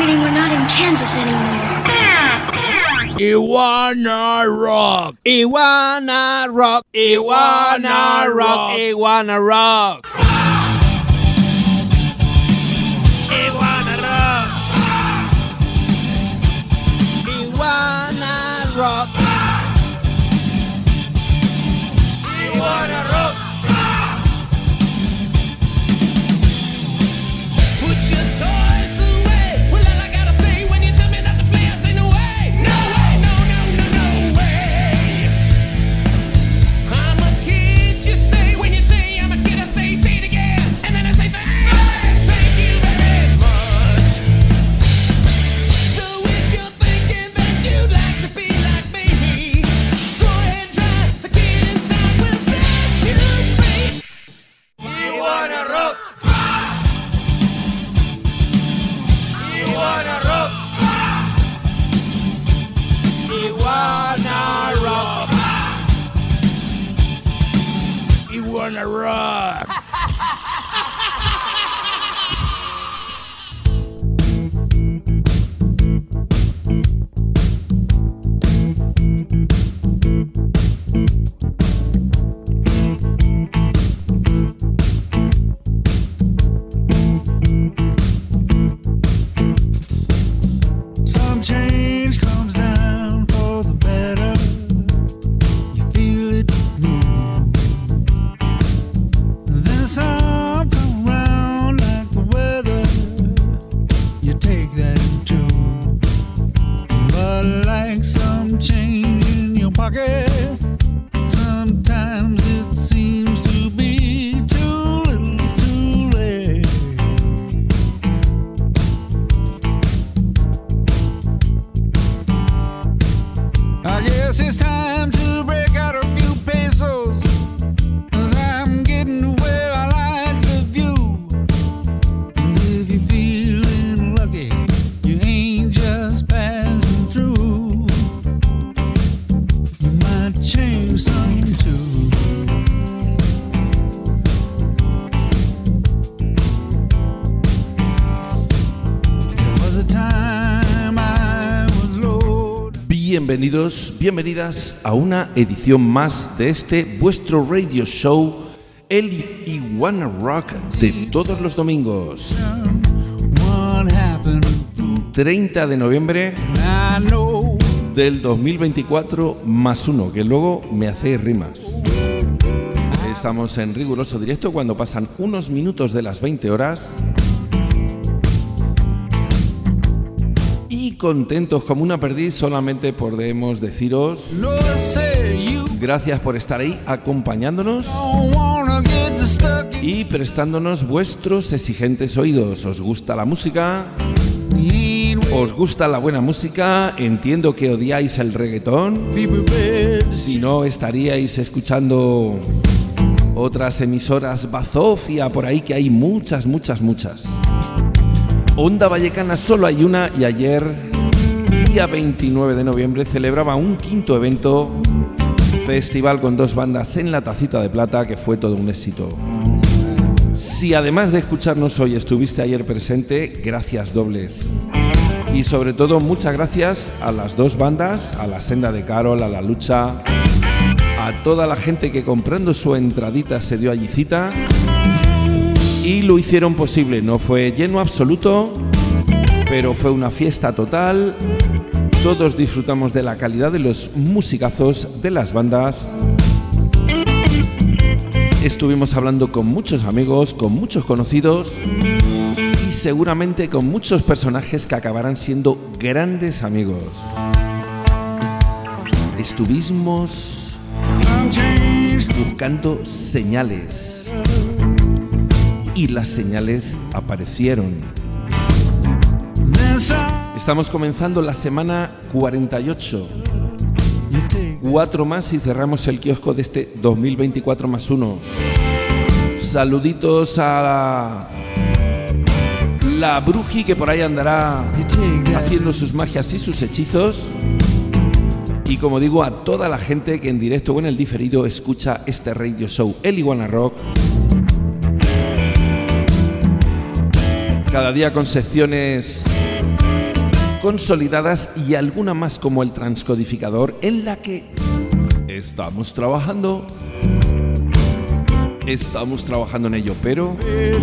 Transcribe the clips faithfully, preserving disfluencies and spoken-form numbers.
forgetting we're not in Kansas anymore. Iguana Rock. Iguana Rock. Iguana Rock. Iguana Rock. Iguana Rock. Iguana Rock. Iguana Rock. Put your toys away. Well, all I gotta say when you tell me not to play, I say no way. No way, no, no, no, no way. I'm a kid, you say. When you say I'm a kid, I say, say it again. And then I say thanks, thank you very much. So if you're thinking that you'd like to be like me, go ahead, try. The kid inside will set you free. Iguana Rock. Iguana Rock. Iguana Rock. Iguana Rock. Some change comes down for the better. You feel it move. Then some come round like the weather. You take that too. But like some change in your pocket, sometimes it seems to be too little, too late. I guess it's time to break out a few pesos, 'cause I'm getting to where I like the view. And if you're feeling lucky, you ain't just passing through. You might change some too. There was a time I was low. Bienvenidos, bienvenidas a una edición más de este vuestro radio show, el Iguana Rock de todos los domingos. What happened? treinta de noviembre I know. del dos mil veinticuatro más uno, que luego me hacéis rimas. Estamos en riguroso directo cuando pasan unos minutos de las veinte horas. Y contentos como una perdiz, solamente podemos deciros Lord, say you gracias por estar ahí acompañándonos don't wanna get stuck in. y prestándonos vuestros exigentes oídos. ¿Os gusta la música? ¿Os gusta la buena música? Entiendo que odiáis el reggaetón. Be prepared. Si no, estaríais escuchando otras emisoras bazofia por ahí, que hay muchas, muchas, muchas. Onda Vallecana solo hay una, y ayer, día veintinueve de noviembre, celebraba un quinto evento, festival con dos bandas en la Tacita de Plata, que fue todo un éxito. Si además de escucharnos hoy estuviste ayer presente, gracias dobles. Y sobre todo, muchas gracias a las dos bandas, a la Senda de Carol, a La Lucha, a toda la gente que comprando su entradita se dio allí cita y lo hicieron posible. No fue lleno absoluto, pero fue una fiesta total. Todos disfrutamos de la calidad de los musicazos de las bandas. Estuvimos hablando con muchos amigos, con muchos conocidos y seguramente con muchos personajes que acabarán siendo grandes amigos. Estuvimos buscando señales y las señales aparecieron. Estamos comenzando la semana cuarenta y ocho. Cuatro más y cerramos el kiosco de este dos mil veinticuatro más uno. Saluditos a la, la Bruji, que por ahí andará haciendo sus magias y sus hechizos. Y como digo, a toda la gente que en directo o en el diferido escucha este radio show, el Iguana Rock. cada día con secciones consolidadas y alguna más como el transcodificador, en la que estamos trabajando. Estamos trabajando en ello, pero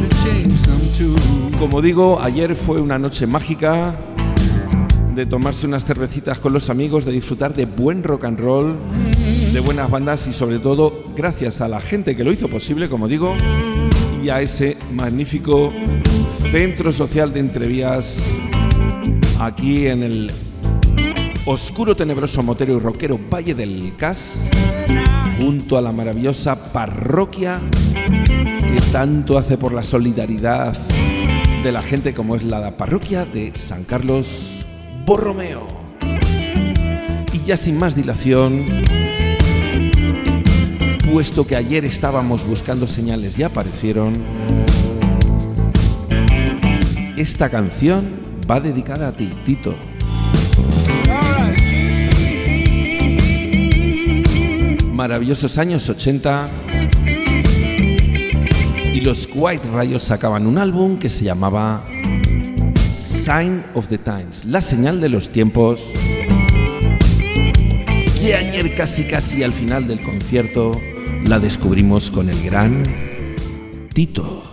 como digo, ayer fue una noche mágica de tomarse unas cervecitas con los amigos, de disfrutar de buen rock and roll, de buenas bandas y sobre todo gracias a la gente que lo hizo posible, como digo, y a ese magnífico centro social de Entrevías aquí en el oscuro, tenebroso, motero y rockero Valle del Cas, junto a la maravillosa parroquia que tanto hace por la solidaridad de la gente, como es la parroquia de San Carlos Borromeo. Y ya sin más dilación, puesto que ayer estábamos buscando señales y aparecieron, esta canción va dedicada a ti, Tito. Maravillosos años ochenta, y los White Rayos sacaban un álbum que se llamaba Sign of the Times, la señal de los tiempos, que ayer casi casi al final del concierto la descubrimos con el gran Tito.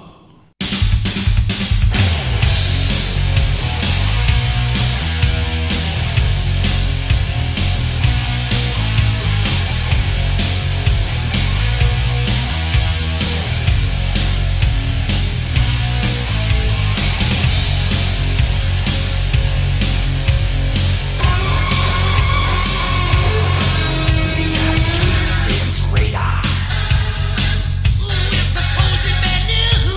We're supposed to be new.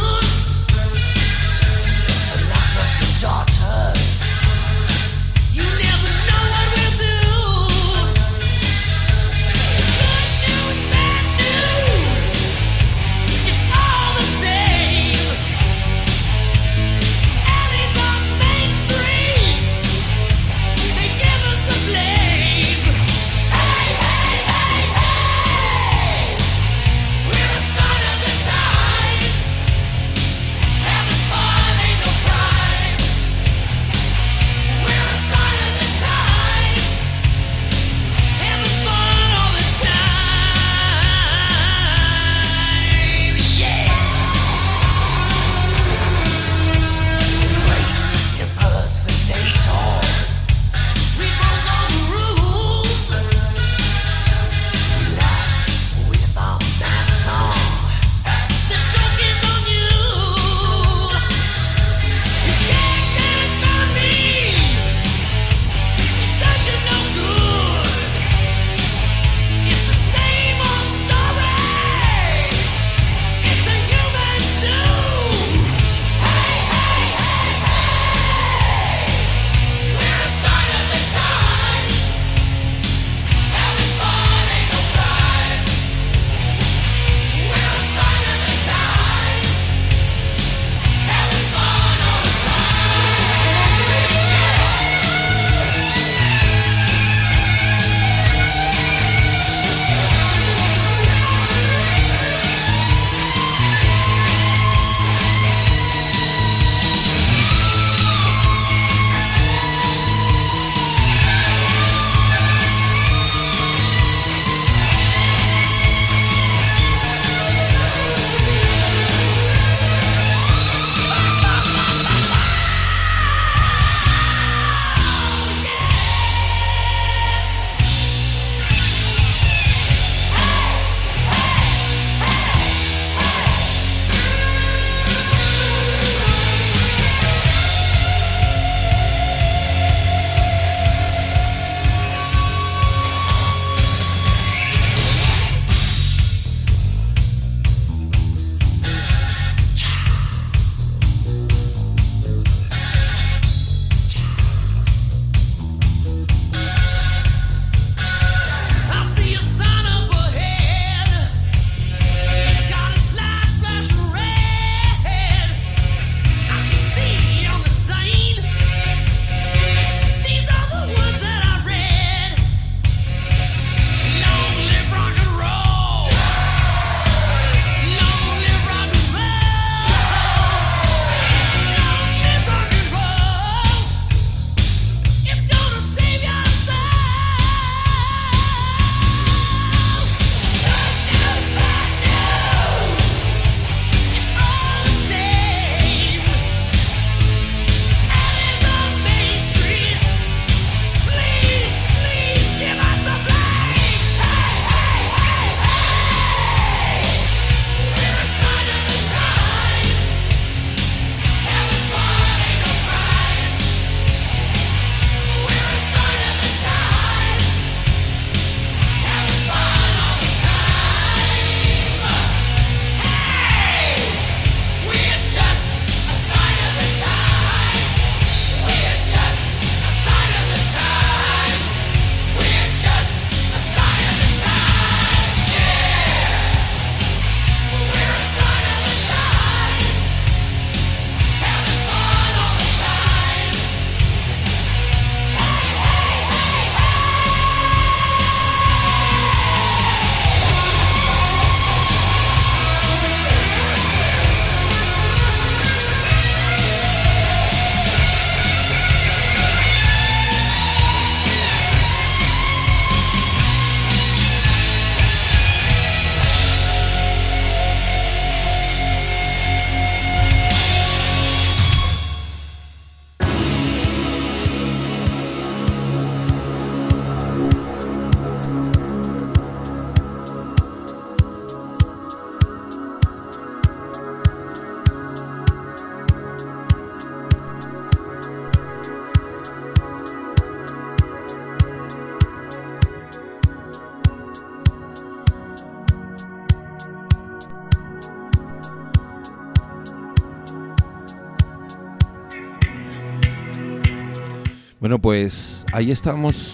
Bueno, pues ahí estamos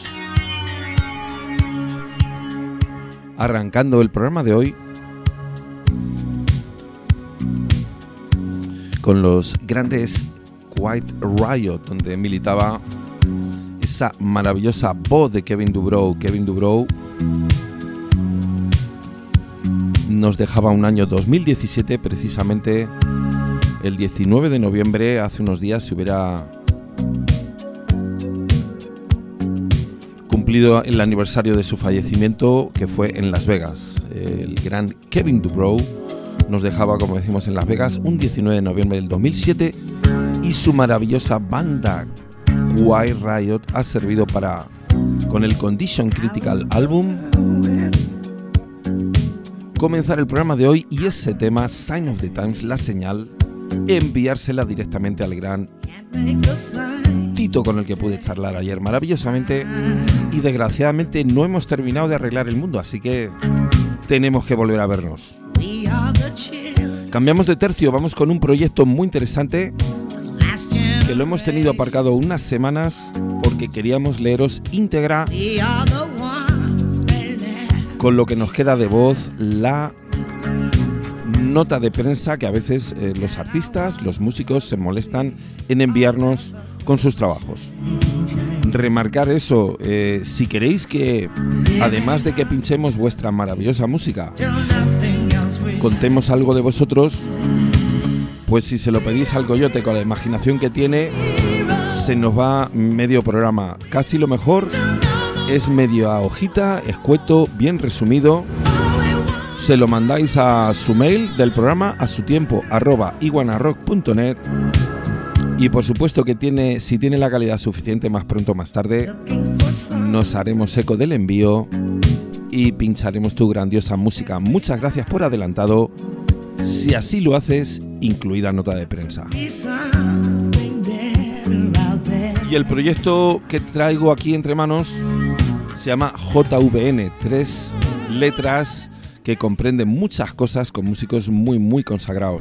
arrancando el programa de hoy con los grandes Quiet Riot, donde militaba esa maravillosa voz de Kevin DuBrow. Kevin DuBrow nos dejaba un año dos mil diecisiete, precisamente el diecinueve de noviembre, hace unos días se hubiera cumplido el aniversario de su fallecimiento, que fue en Las Vegas. El gran Kevin DuBrow nos dejaba, como decimos, en Las Vegas un diecinueve de noviembre del dos mil siete, y su maravillosa banda Quiet Riot ha servido para, con el Condition Critical Album, comenzar el programa de hoy, y ese tema, Sign of the Times, la señal, enviársela directamente al gran Tito, con el que pude charlar ayer maravillosamente, y desgraciadamente no hemos terminado de arreglar el mundo, así que tenemos que volver a vernos. Cambiamos de tercio, vamos con un proyecto muy interesante que lo hemos tenido aparcado unas semanas porque queríamos leeros íntegra, con lo que nos queda de voz, la nota de prensa que a veces eh, los artistas, los músicos se molestan en enviarnos con sus trabajos. Remarcar eso, eh, si queréis que, además de que pinchemos vuestra maravillosa música, contemos algo de vosotros, pues si se lo pedís al Coyote, con la imaginación que tiene, se nos va medio programa. Casi lo mejor es medio a hojita, escueto, bien resumido. Se lo mandáis a su mail del programa, a su tiempo arroba iguanarock punto net, y por supuesto que tiene, si tiene la calidad suficiente, más pronto o más tarde nos haremos eco del envío y pincharemos tu grandiosa música. Muchas gracias por adelantado, si así lo haces, incluida nota de prensa. Y el proyecto que traigo aquí entre manos se llama J V N, tres letras que comprenden muchas cosas, con músicos muy muy consagrados.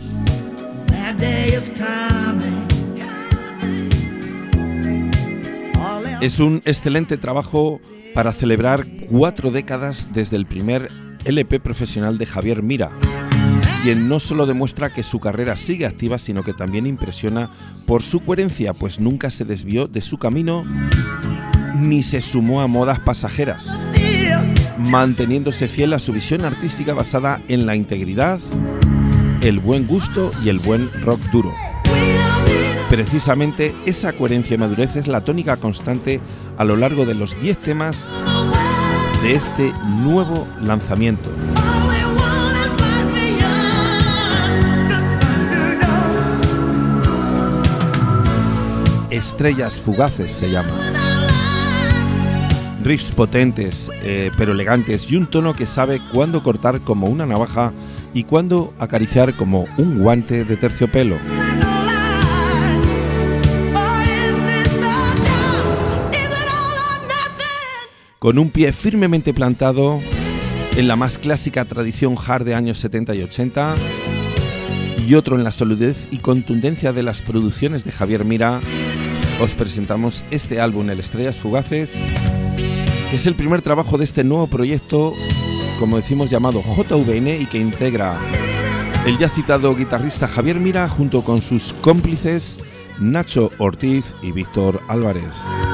Es un excelente trabajo para celebrar cuatro décadas desde el primer L P profesional de Javier Mira, quien no solo demuestra que su carrera sigue activa, sino que también impresiona por su coherencia, pues nunca se desvió de su camino ni se sumó a modas pasajeras, manteniéndose fiel a su visión artística basada en la integridad, el buen gusto y el buen rock duro. Precisamente esa coherencia y madurez es la tónica constante a lo largo de los diez temas de este nuevo lanzamiento. Estrellas fugaces se llama. Riffs potentes, eh, pero elegantes, y un tono que sabe cuándo cortar como una navaja y cuándo acariciar como un guante de terciopelo. Con un pie firmemente plantado en la más clásica tradición hard de años setenta y ochenta, y otro en la solidez y contundencia de las producciones de Javier Mira, os presentamos este álbum, el Estrellas Fugaces, que es el primer trabajo de este nuevo proyecto, como decimos, llamado J V N, y que integra el ya citado guitarrista Javier Mira junto con sus cómplices Nacho Ortiz y Víctor Álvarez.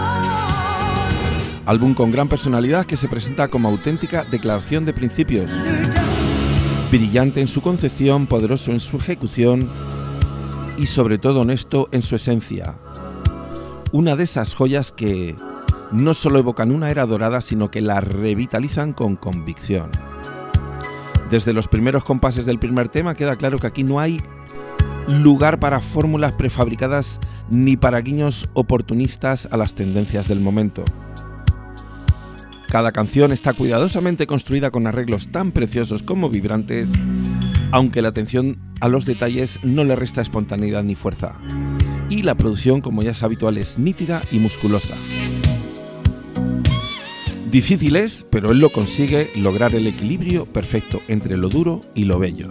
Álbum con gran personalidad que se presenta como auténtica declaración de principios, brillante en su concepción, poderoso en su ejecución y sobre todo honesto en su esencia. Una de esas joyas que no solo evocan una era dorada, sino que la revitalizan con convicción. Desde los primeros compases del primer tema queda claro que aquí no hay lugar para fórmulas prefabricadas ni para guiños oportunistas a las tendencias del momento. Cada canción está cuidadosamente construida con arreglos tan preciosos como vibrantes, aunque la atención a los detalles no le resta espontaneidad ni fuerza. Y la producción, como ya es habitual, es nítida y musculosa. Difícil es, pero él lo consigue, lograr el equilibrio perfecto entre lo duro y lo bello.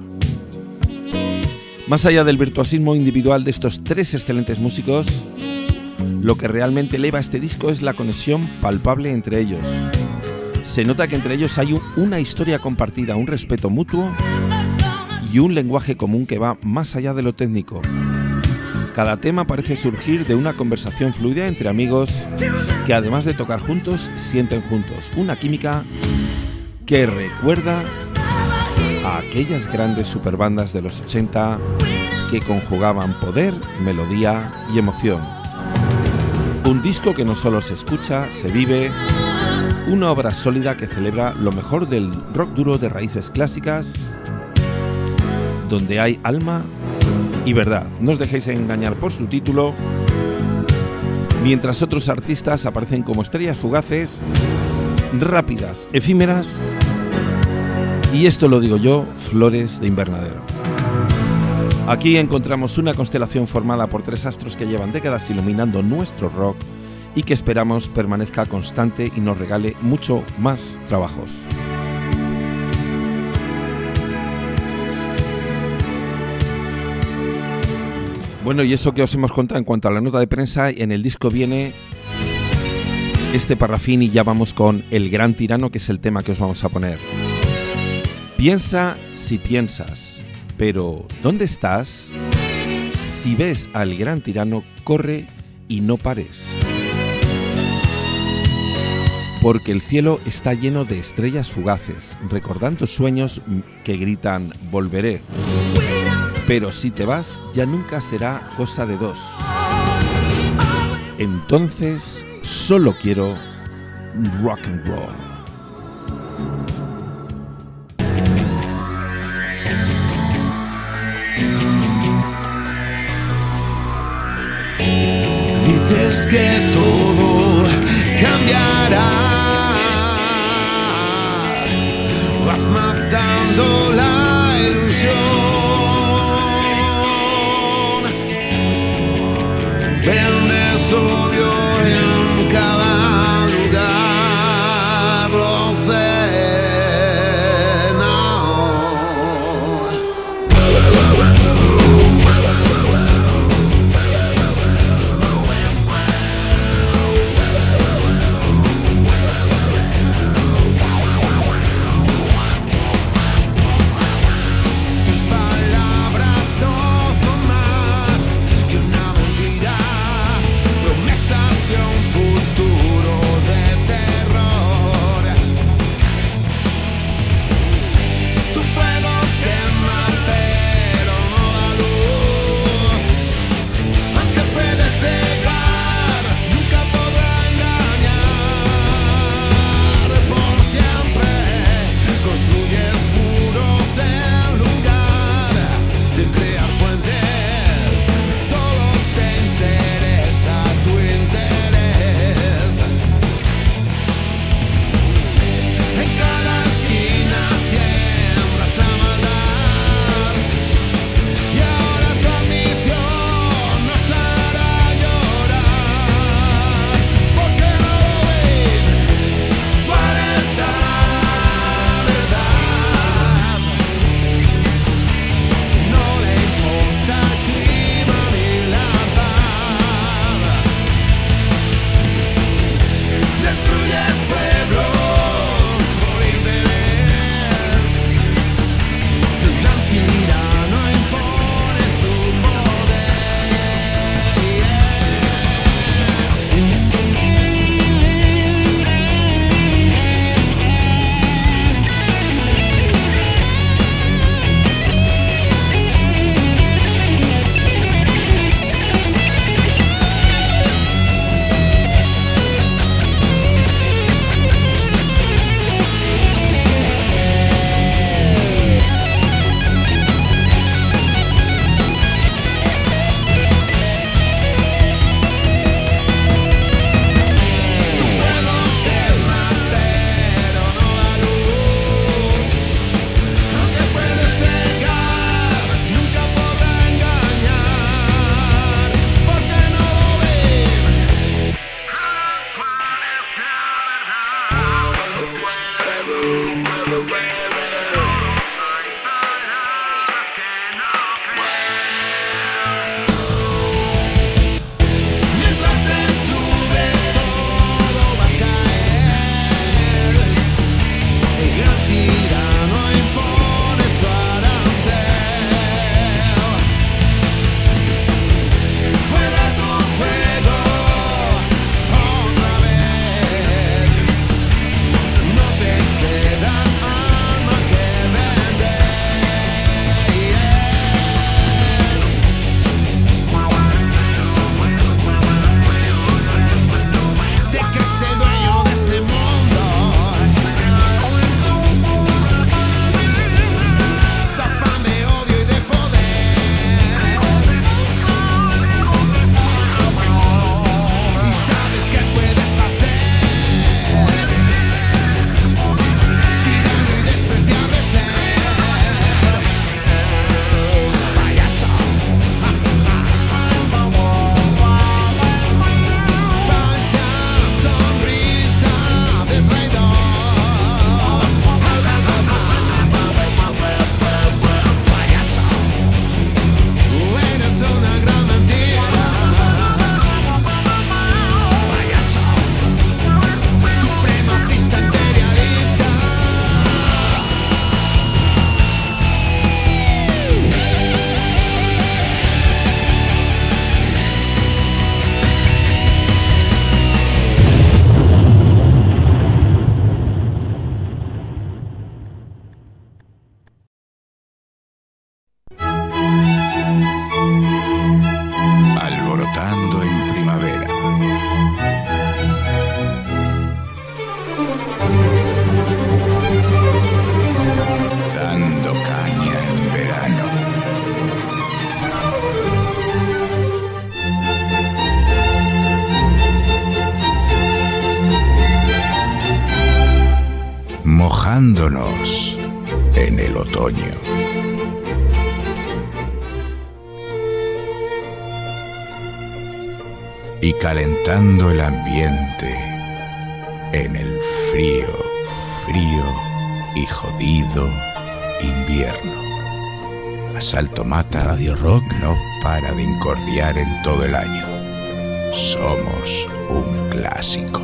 Más allá del virtuosismo individual de estos tres excelentes músicos, Lo que realmente eleva este disco es la conexión palpable entre ellos. Se nota que entre ellos hay una historia compartida, un respeto mutuo y un lenguaje común que va más allá de lo técnico. Cada tema parece surgir de una conversación fluida entre amigos que, además de tocar juntos, sienten juntos una química que recuerda a aquellas grandes superbandas de los ochenta que conjugaban poder, melodía y emoción. Un disco que no solo se escucha, se vive, una obra sólida que celebra lo mejor del rock duro de raíces clásicas, donde hay alma y verdad. No os dejéis engañar por su título, mientras otros artistas aparecen como estrellas fugaces, rápidas, efímeras, y esto lo digo yo, flores de invernadero. Aquí encontramos una constelación formada por tres astros que llevan décadas iluminando nuestro rock y que esperamos permanezca constante y nos regale mucho más trabajos. Bueno, y eso que os hemos contado en cuanto a la nota de prensa, en el disco viene este parrafín y ya vamos con El Gran Tirano, que es el tema que os vamos a poner. Piensa si piensas, pero ¿dónde estás? Si ves al Gran Tirano, corre y no pares. Porque el cielo está lleno de estrellas fugaces, recordando sueños que gritan volveré. Pero si te vas, ya nunca será cosa de dos. Entonces, solo quiero rock and roll. Dices que todo cambiará, vas matando la ilusión. Vendes odio en cada lugar, lo sé, no. Tus palabras no son más que una mentira. Promesas mojándonos en el otoño. Y calentando el ambiente en el frío, frío y jodido invierno. Asalto Mata Radio Rock no para de incordiar en todo el año. Somos un clásico.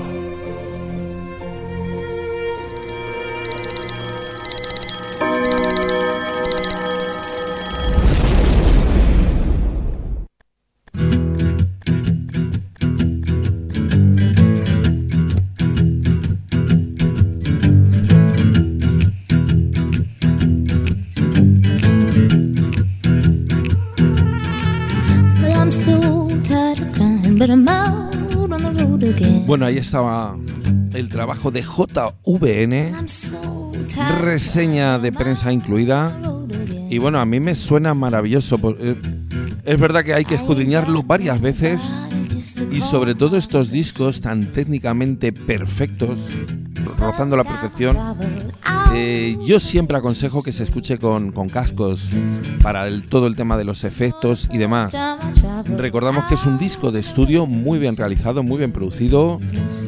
Bueno, ahí estaba el trabajo de J V N, reseña de prensa incluida. Y bueno, a mí me suena maravilloso. Es verdad que hay que escudriñarlo varias veces. Y sobre todo estos discos tan técnicamente perfectos, rozando la perfección, eh, yo siempre aconsejo que se escuche con, con cascos para el, todo el tema de los efectos y demás. Recordamos que es un disco de estudio muy bien realizado, muy bien producido.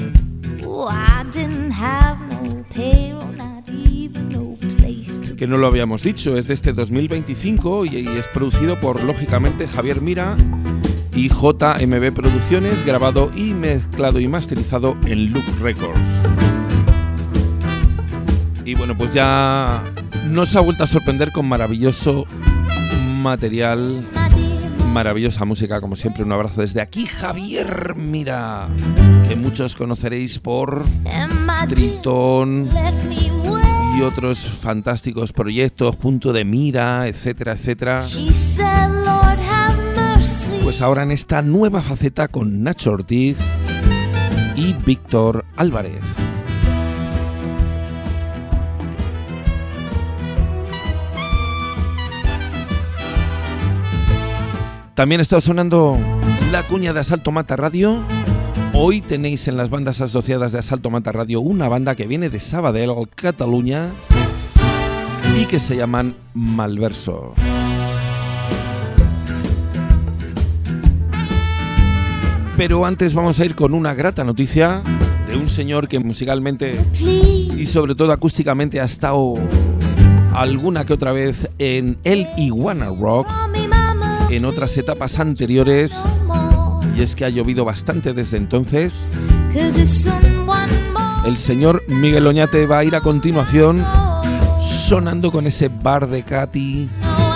Que no lo habíamos dicho, es de este dos mil veinticinco y, y es producido por, lógicamente, Javier Mira y J M B Producciones, grabado y mezclado y masterizado en Look Records. Y bueno, pues ya nos ha vuelto a sorprender con maravilloso material, maravillosa música, como siempre. Un abrazo desde aquí, Javier Mira, que muchos conoceréis por Tritón y otros fantásticos proyectos, Punto de Mira, etcétera, etcétera. Pues ahora en esta nueva faceta con Nacho Ortiz y Víctor Álvarez. También está sonando la cuña de Asalto Mata Radio. Hoy tenéis en las bandas asociadas de Asalto Mata Radio una banda que viene de Sabadell, Cataluña, y que se llaman Malverso. Pero antes vamos a ir con una grata noticia de un señor que musicalmente y sobre todo acústicamente ha estado alguna que otra vez en el Iguana Rock en otras etapas anteriores, y es que ha llovido bastante desde entonces. El señor Miguel Oñate va a ir a continuación sonando con ese bar de Katy,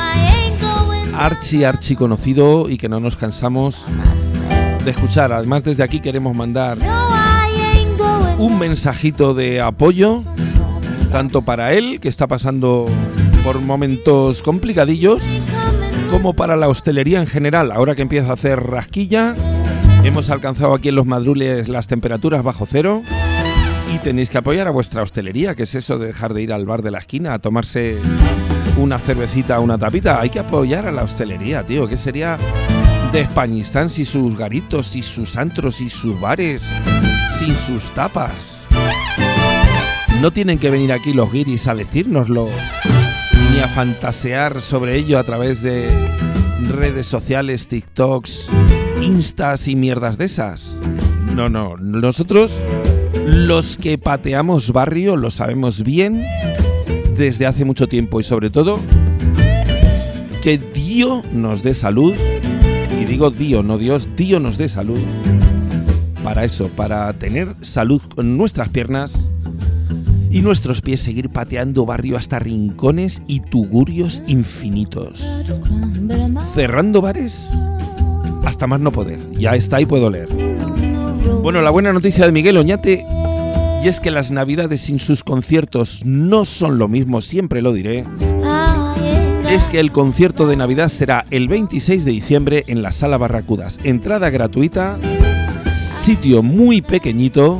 archi archi conocido y que no nos cansamos de escuchar. Además, desde aquí queremos mandar un mensajito de apoyo tanto para él, que está pasando por momentos complicadillos, como para la hostelería en general. Ahora que empieza a hacer rasquilla, hemos alcanzado aquí en Los Madrules las temperaturas bajo cero y tenéis que apoyar a vuestra hostelería. ¿Qué es eso de dejar de ir al bar de la esquina a tomarse una cervecita, una tapita? Hay que apoyar a la hostelería, tío. ¿Qué sería de Españistán sin sus garitos, sin sus antros y sus bares, sin sus tapas? No tienen que venir aquí los guiris a decírnoslo, ni a fantasear sobre ello a través de redes sociales, TikToks, Instas y mierdas de esas. No, no, nosotros, los que pateamos barrio, lo sabemos bien desde hace mucho tiempo, y sobre todo que Dios nos dé salud, y digo Dios, no Dios, Dios nos dé salud, para eso, para tener salud con nuestras piernas y nuestros pies, seguir pateando barrio hasta rincones y tugurios infinitos, cerrando bares hasta más no poder. Ya está y puedo leer. Bueno, la buena noticia de Miguel Oñate, y es que las navidades sin sus conciertos no son lo mismo, siempre lo diré, es que el concierto de Navidad será el veintiséis de diciembre en la Sala Barracudas. Entrada gratuita, sitio muy pequeñito.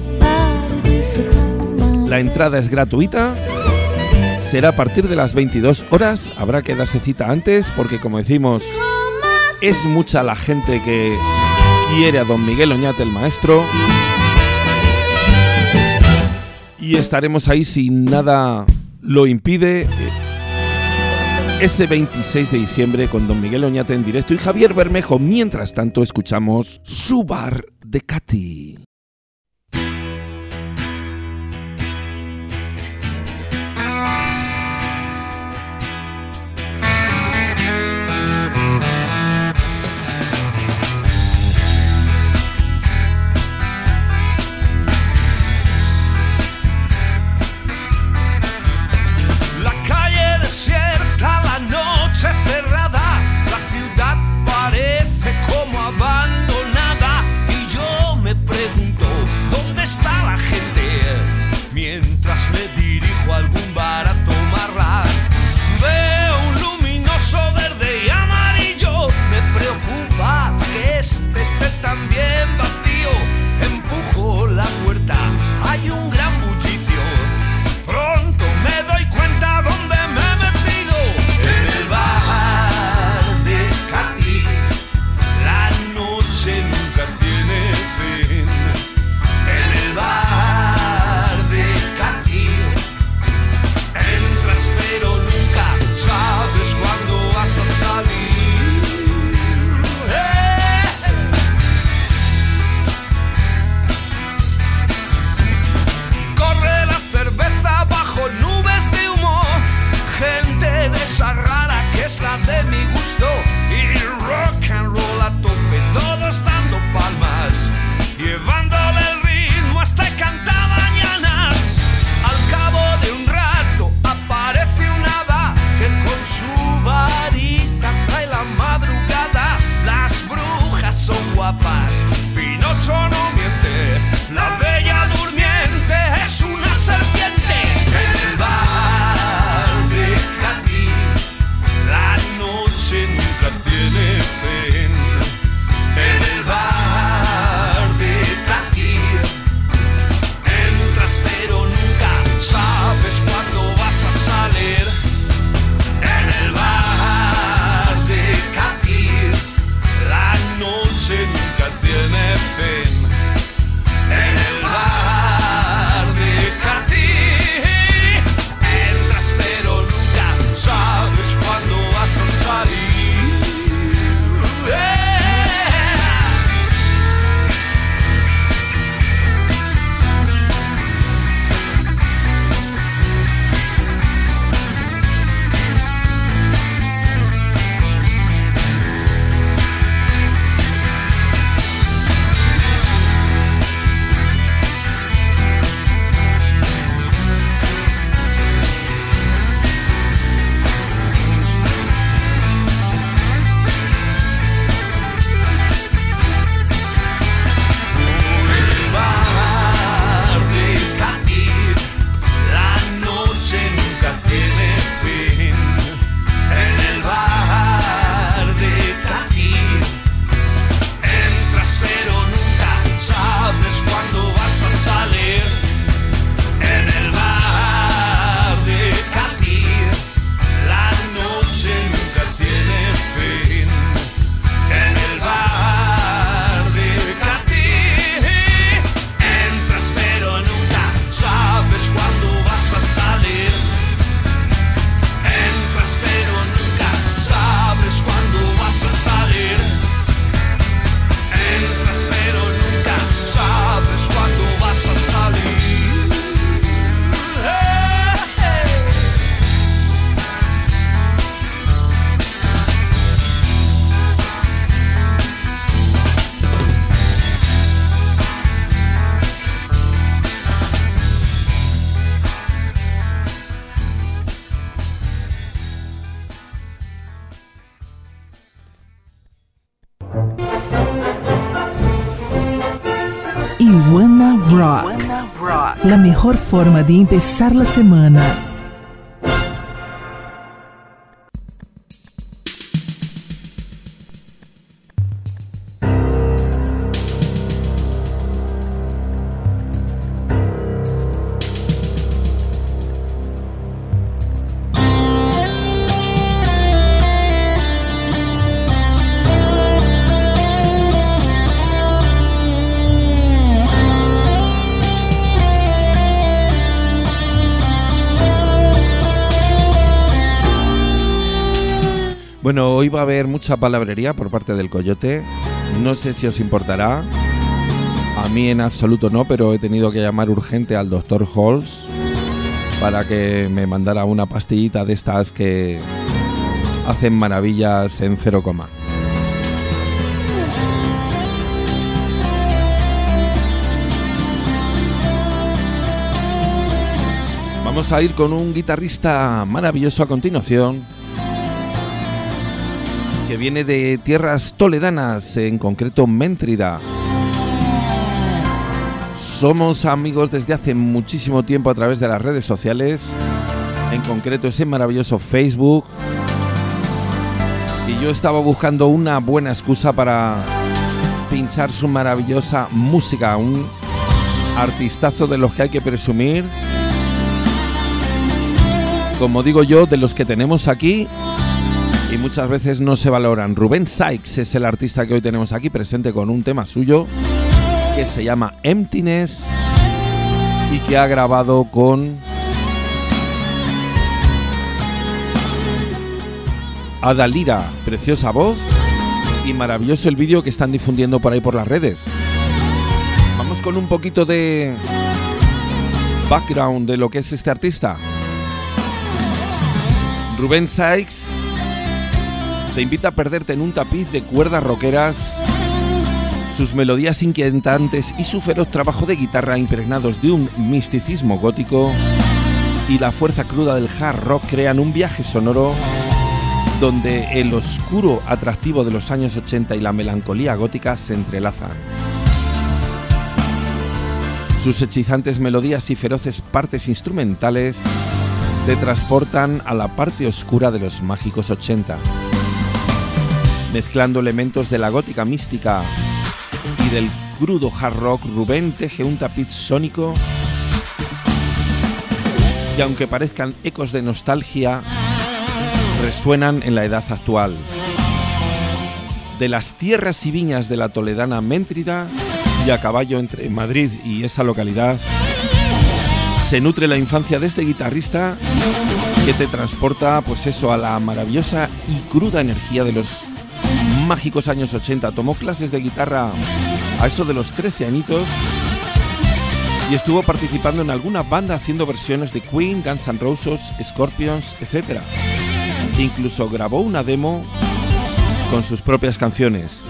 La entrada es gratuita, será a partir de las veintidós horas, habrá que darse cita antes porque, como decimos, es mucha la gente que quiere a don Miguel Oñate, el maestro. y estaremos ahí si nada lo impide ese veintiséis de diciembre con Don Miguel Oñate en directo y Javier Bermejo. Mientras tanto escuchamos Su Bar de Katy. Cerrada, la ciudad parece como abandonada y yo me pregunto dónde está la gente mientras me dirijo a algún bar a tomarla. Veo un luminoso verde y amarillo, me preocupa que este esté también vacío. Empujo la puerta, hay un gran bullicio, pronto me doy cuenta dónde me he metido. En el bar de Katy, la noche nunca tiene fin. En el bar de Katy, entras pero nunca sabes cuándo vas a salir. ¡Eh! Corre la cerveza bajo nubes de humo, gente de esa rara que es la de mi gusto, y rock and roll a tope, todos dando palmas, llevándole el ritmo hasta cantar mañanas. Al cabo de un rato aparece un hada que con su varita trae la madrugada. Las brujas son guapas, Pinocho no miente, la bella durmiente es una serpiente. En el bar de Katy, la noche nunca tiene fin. En el bar de Katy, entras pero nunca sabes cuándo vas a salir. En el bar de Katy, la noche nunca tiene fin. En el bar de Katy, entras pero nunca sabes cuándo vas a salir. ¡Eh! Iguana Rock, la mejor forma de empezar la semana. Bueno, hoy va a haber mucha palabrería por parte del Coyote. No sé si os importará. A mí en absoluto no, pero he tenido que llamar urgente al doctor Halls para que me mandara una pastillita de estas que hacen maravillas en cero coma. Vamos a ir con un guitarrista maravilloso a continuación, que viene de tierras toledanas, en concreto Méntrida. Somos amigos desde hace muchísimo tiempo a través de las redes sociales, en concreto ese maravilloso Facebook, y yo estaba buscando una buena excusa para pinchar su maravillosa música, un artistazo de los que hay que presumir, como digo yo, de los que tenemos aquí y muchas veces no se valoran. Rubén Sykes es el artista que hoy tenemos aquí presente con un tema suyo que se llama Emptiness y que ha grabado con Ada Lira, preciosa voz y maravilloso el vídeo que están difundiendo por ahí por las redes. Vamos con un poquito de background de lo que es este artista. Rubén Sykes te invita a perderte en un tapiz de cuerdas rockeras. Sus melodías inquietantes y su feroz trabajo de guitarra, impregnados de un misticismo gótico y la fuerza cruda del hard rock, crean un viaje sonoro donde el oscuro atractivo de los años ochenta y la melancolía gótica se entrelazan. Sus hechizantes melodías y feroces partes instrumentales te transportan a la parte oscura de los mágicos ochenta, mezclando elementos de la gótica mística y del crudo hard rock. Rubén teje un tapiz sónico que, aunque parezcan ecos de nostalgia, resuenan en la edad actual. De las tierras y viñas de la toledana Méntrida y a caballo entre Madrid y esa localidad, se nutre la infancia de este guitarrista que te transporta, pues eso, a la maravillosa y cruda energía de los mágicos años ochenta. Tomó clases de guitarra a eso de los trece añitos y estuvo participando en alguna banda haciendo versiones de Queen, Guns N' Roses, Scorpions, etcétera. Incluso grabó una demo con sus propias canciones.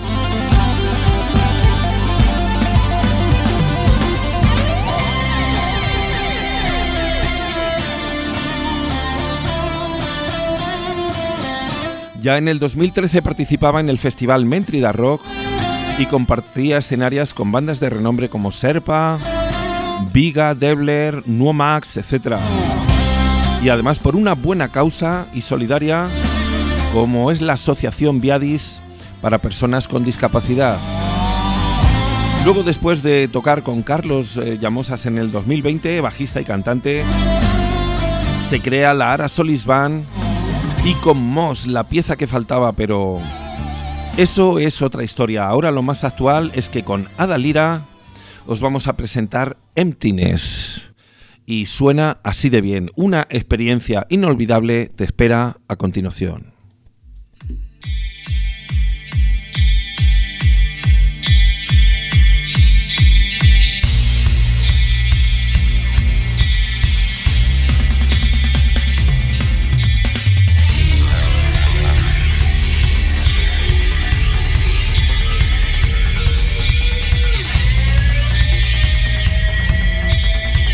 Ya en el dos mil trece participaba en el festival Méntrida Rock y compartía escenarios con bandas de renombre como Serpa, Viga, Debler, Nuomax, etcétera. Y además por una buena causa y solidaria como es la Asociación Viadis para personas con discapacidad. Luego, después de tocar con Carlos eh, Llamosas en el dos mil veinte, bajista y cantante, se crea la Ara Solis Band y con Moss, la pieza que faltaba, pero eso es otra historia. Ahora lo más actual es que con Ada Lira os vamos a presentar Emptiness. Y suena así de bien. Una experiencia inolvidable te espera a continuación.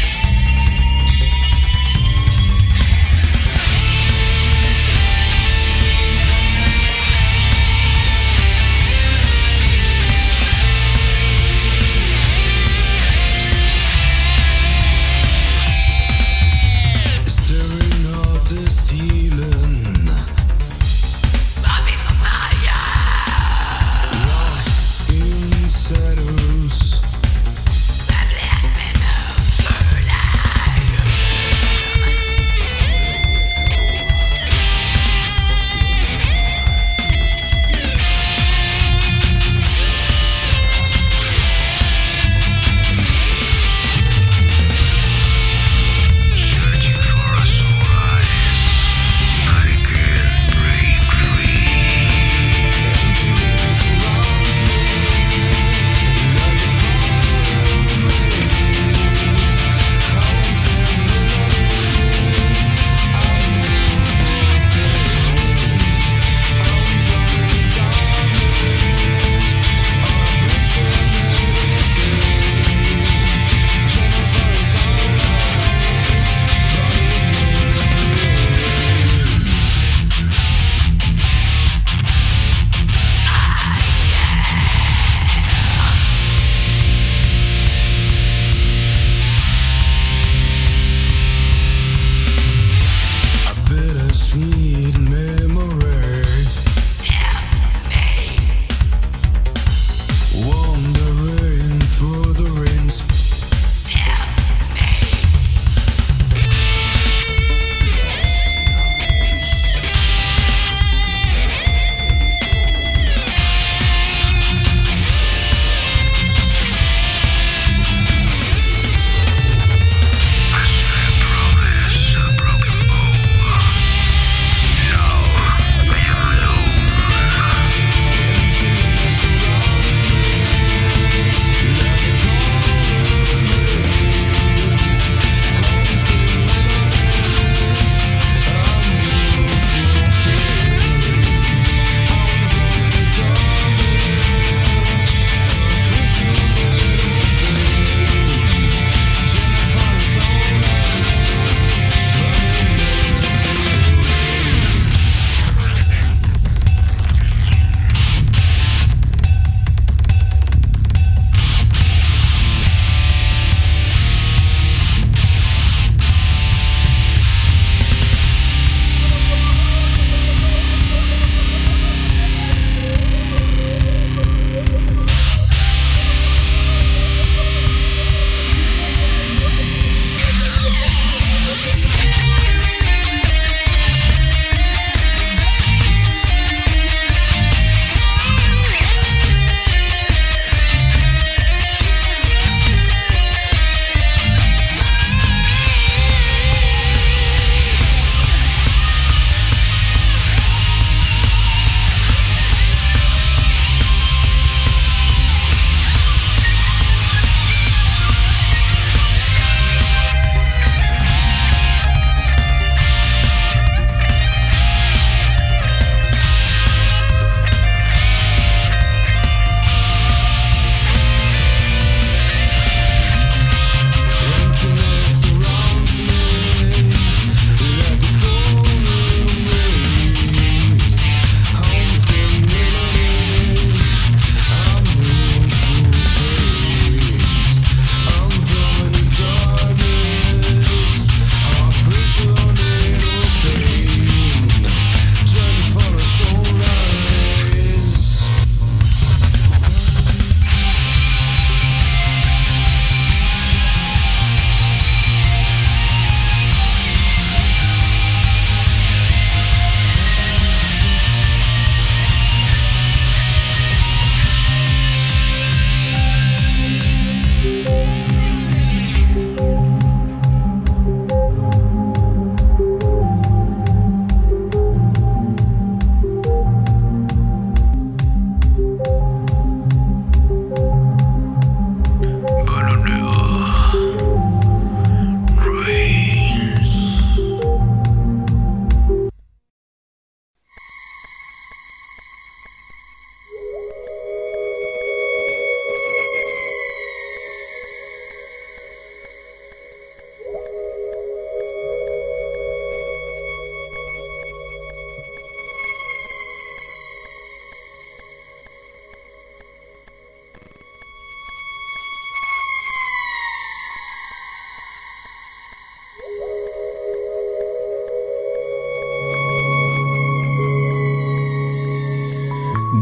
We'll be right back.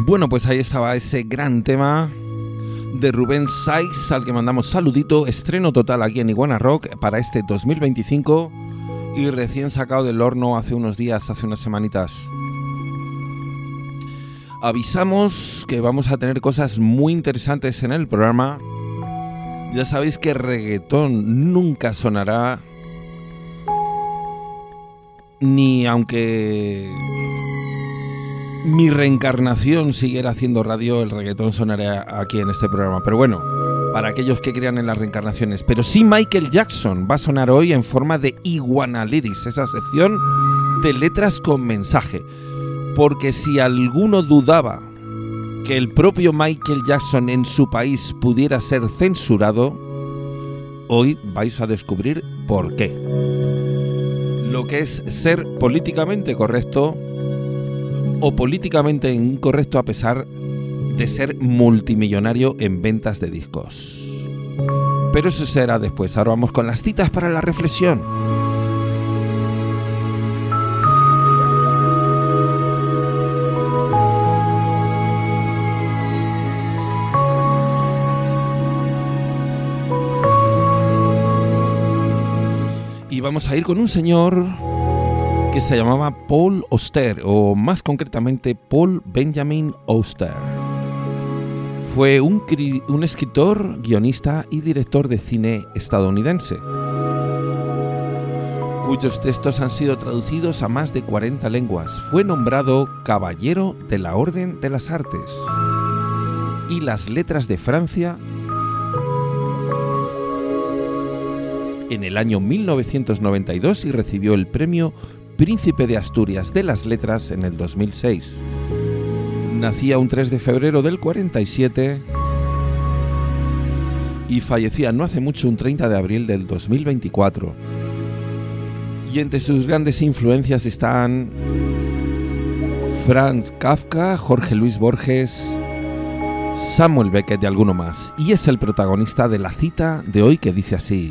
Bueno, pues ahí estaba ese gran tema de Rubén Saiz, al que mandamos saludito, estreno total aquí en Iguana Rock para este dos mil veinticinco y recién sacado del horno hace unos días, hace unas semanitas. Avisamos que vamos a tener cosas muy interesantes en el programa. Ya sabéis que reggaetón nunca sonará, ni aunque mi reencarnación siguiera haciendo radio, el reggaetón sonará aquí en este programa. Pero bueno, para aquellos que crean en las reencarnaciones. Pero sí, Michael Jackson va a sonar hoy en forma de Iguana Lyrics, esa sección de letras con mensaje. Porque si alguno dudaba que el propio Michael Jackson en su país pudiera ser censurado, hoy vais a descubrir por qué. Lo que es ser políticamente correcto o políticamente incorrecto a pesar de ser multimillonario en ventas de discos. Pero eso será después. Ahora vamos con las citas para la reflexión. Y vamos a ir con un señor que se llamaba Paul Auster, o más concretamente Paul Benjamin Auster. Fue un, un escritor, guionista y director de cine estadounidense, cuyos textos han sido traducidos a más de cuarenta lenguas. Fue nombrado Caballero de la Orden de las Artes y las Letras de Francia en el año mil novecientos noventa y dos y recibió el premio Príncipe de Asturias de las Letras en el dos mil seis. Nacía un tres de febrero del cuarenta y siete y fallecía no hace mucho, un treinta de abril del dos mil veinticuatro. Y entre sus grandes influencias están Franz Kafka, Jorge Luis Borges, Samuel Beckett y alguno más. Y es el protagonista de la cita de hoy, que dice así: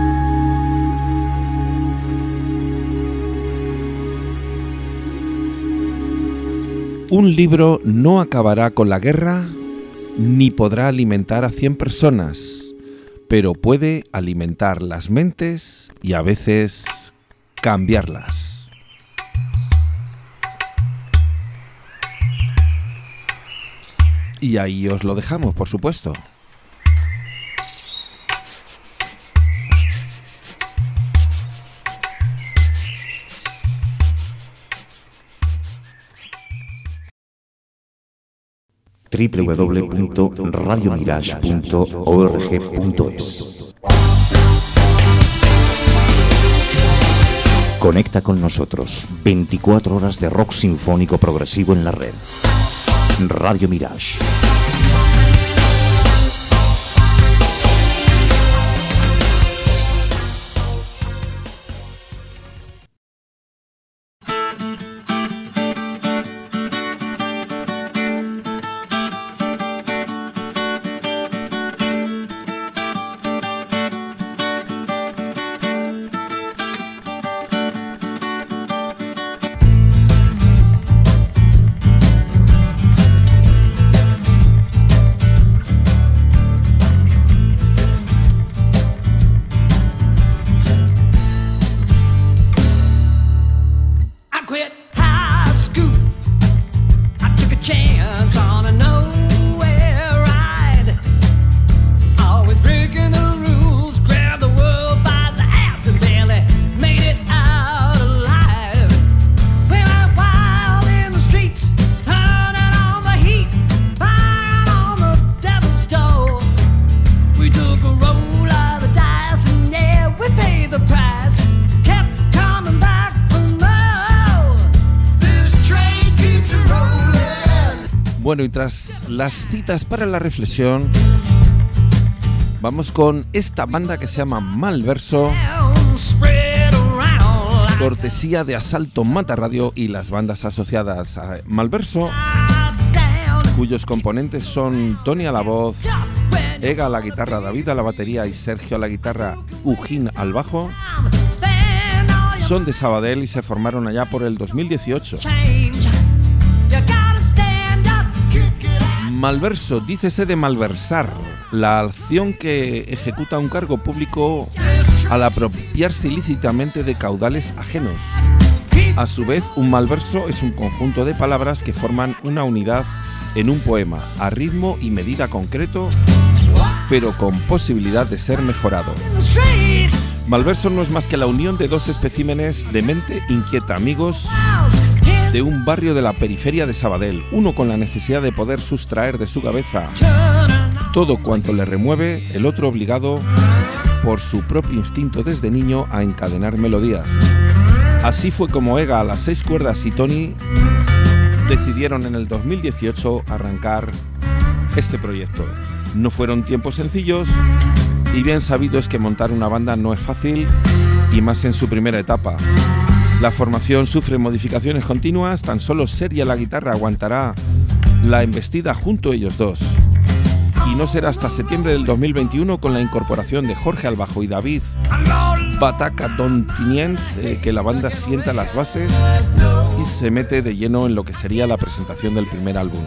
un libro no acabará con la guerra ni podrá alimentar a cien personas, pero puede alimentar las mentes y a veces cambiarlas. Y ahí os lo dejamos, por supuesto. doble u doble u doble u punto radio mirage punto org punto es. Conecta con nosotros. veinticuatro horas de rock sinfónico progresivo en la red. Radio Mirage. Bueno, y tras las citas para la reflexión, vamos con esta banda que se llama Malverso, cortesía de Asalto Mata Radio y las bandas asociadas a Malverso, cuyos componentes son Tony a la voz, Ega a la guitarra, David a la batería y Sergio a la guitarra, Ujín al bajo. Son de Sabadell y se formaron allá por el dos mil dieciocho. Malverso, dícese de malversar, la acción que ejecuta un cargo público al apropiarse ilícitamente de caudales ajenos. A su vez, un malverso es un conjunto de palabras que forman una unidad en un poema, a ritmo y medida concreto, pero con posibilidad de ser mejorado. Malverso no es más que la unión de dos especímenes de mente inquieta, amigos de un barrio de la periferia de Sabadell, uno con la necesidad de poder sustraer de su cabeza todo cuanto le remueve, el otro obligado por su propio instinto desde niño a encadenar melodías. Así fue como Ega, a las seis cuerdas y Tony decidieron en el dos mil dieciocho arrancar este proyecto. No fueron tiempos sencillos y bien sabido es que montar una banda no es fácil, y más en su primera etapa. La formación sufre modificaciones continuas, tan solo Sergi a la guitarra aguantará la embestida junto a ellos dos. Y no será hasta septiembre del dos mil veintiuno, con la incorporación de Jorge al bajo y David Bataca Dontiniens, eh, que la banda sienta las bases y se mete de lleno en lo que sería la presentación del primer álbum.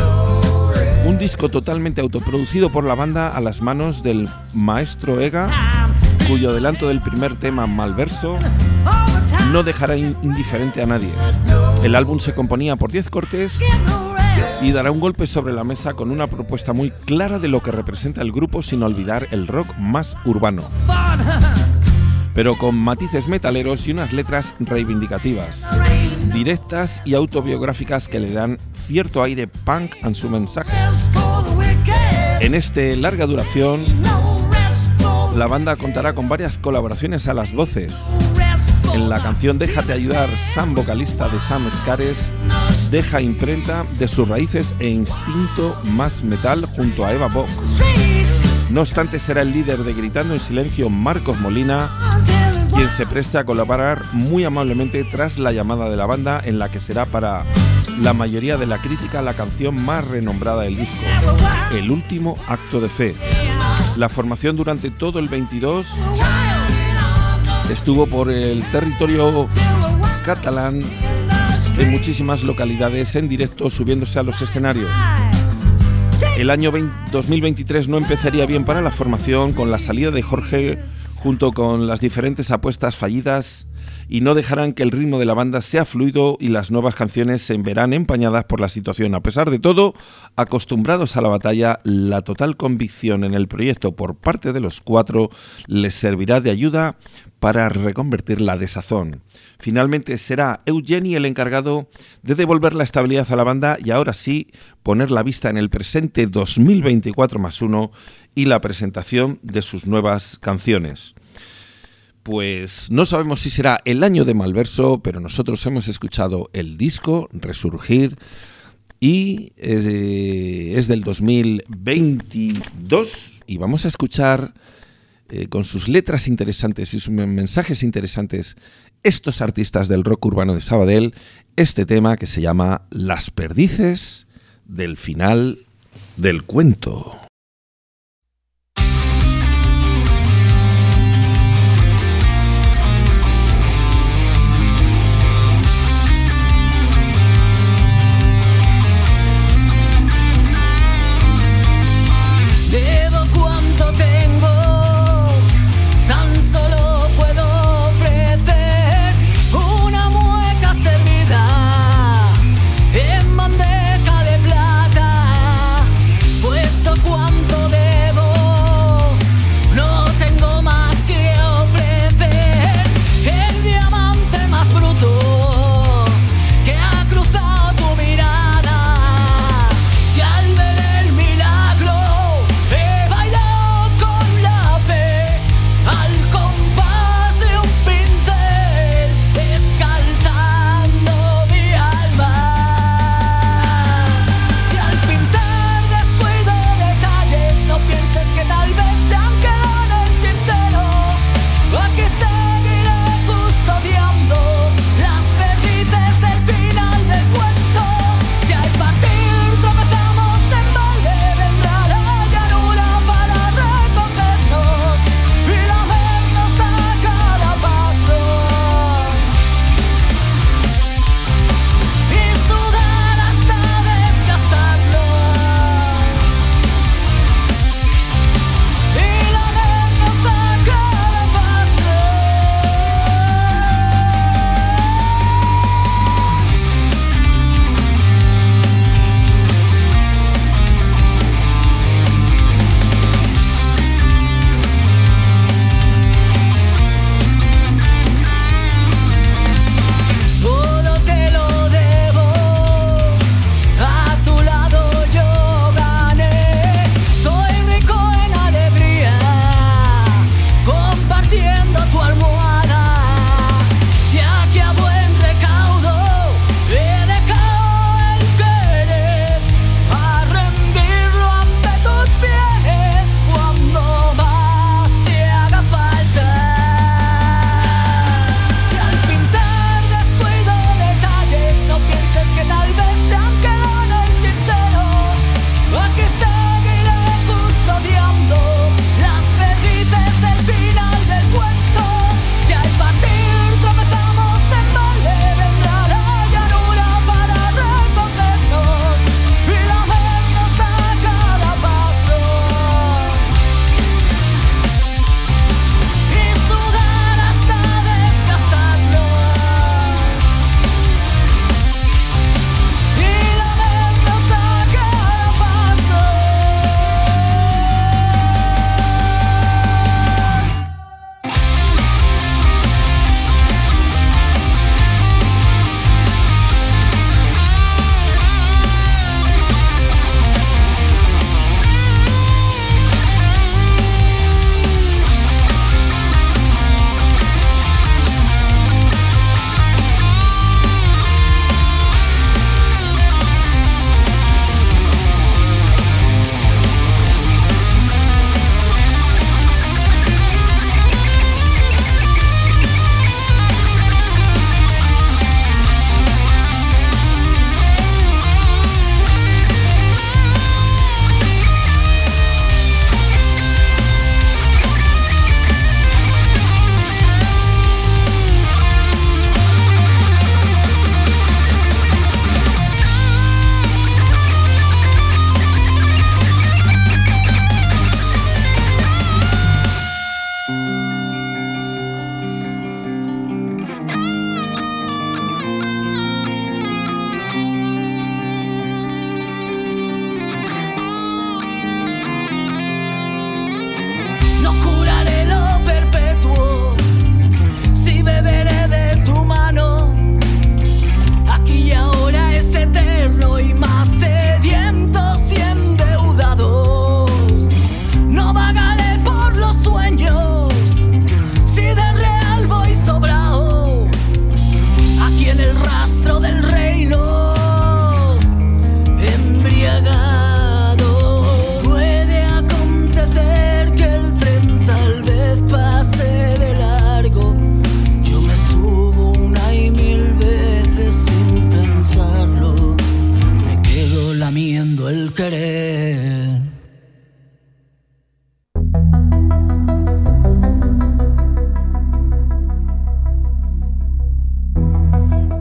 Un disco totalmente autoproducido por la banda a las manos del maestro Ega, cuyo adelanto del primer tema, Malverso, no dejará indiferente a nadie. El álbum se componía por diez cortes y dará un golpe sobre la mesa con una propuesta muy clara de lo que representa el grupo, sin olvidar el rock más urbano, pero con matices metaleros y unas letras reivindicativas, directas y autobiográficas que le dan cierto aire punk a su mensaje. En este larga duración, la banda contará con varias colaboraciones a las voces. En la canción Déjate ayudar, Sam, vocalista de Sam Scares, deja imprenta de sus raíces e instinto más metal junto a Eva Bock. No obstante, será el líder de Gritando en Silencio, Marcos Molina, quien se preste a colaborar muy amablemente tras la llamada de la banda, en la que será para la mayoría de la crítica la canción más renombrada del disco, El último acto de fe. La formación durante todo el veintidós estuvo por el territorio catalán en muchísimas localidades en directo, subiéndose a los escenarios. El año dos mil veintitrés no empezaría bien para la formación, con la salida de Jorge junto con las diferentes apuestas fallidas, y no dejarán que el ritmo de la banda sea fluido y las nuevas canciones se verán empañadas por la situación. A pesar de todo, acostumbrados a la batalla, la total convicción en el proyecto por parte de los cuatro les servirá de ayuda para reconvertir la desazón. Finalmente será Eugeni el encargado de devolver la estabilidad a la banda y ahora sí poner la vista en el presente dos mil veinticuatro más uno y la presentación de sus nuevas canciones. Pues no sabemos si será el año de Malverso, pero nosotros hemos escuchado el disco Resurgir y eh, es del dos mil veintidós, y vamos a escuchar eh, con sus letras interesantes y sus mensajes interesantes estos artistas del rock urbano de Sabadell, este tema que se llama Las perdices del final del cuento. Cuando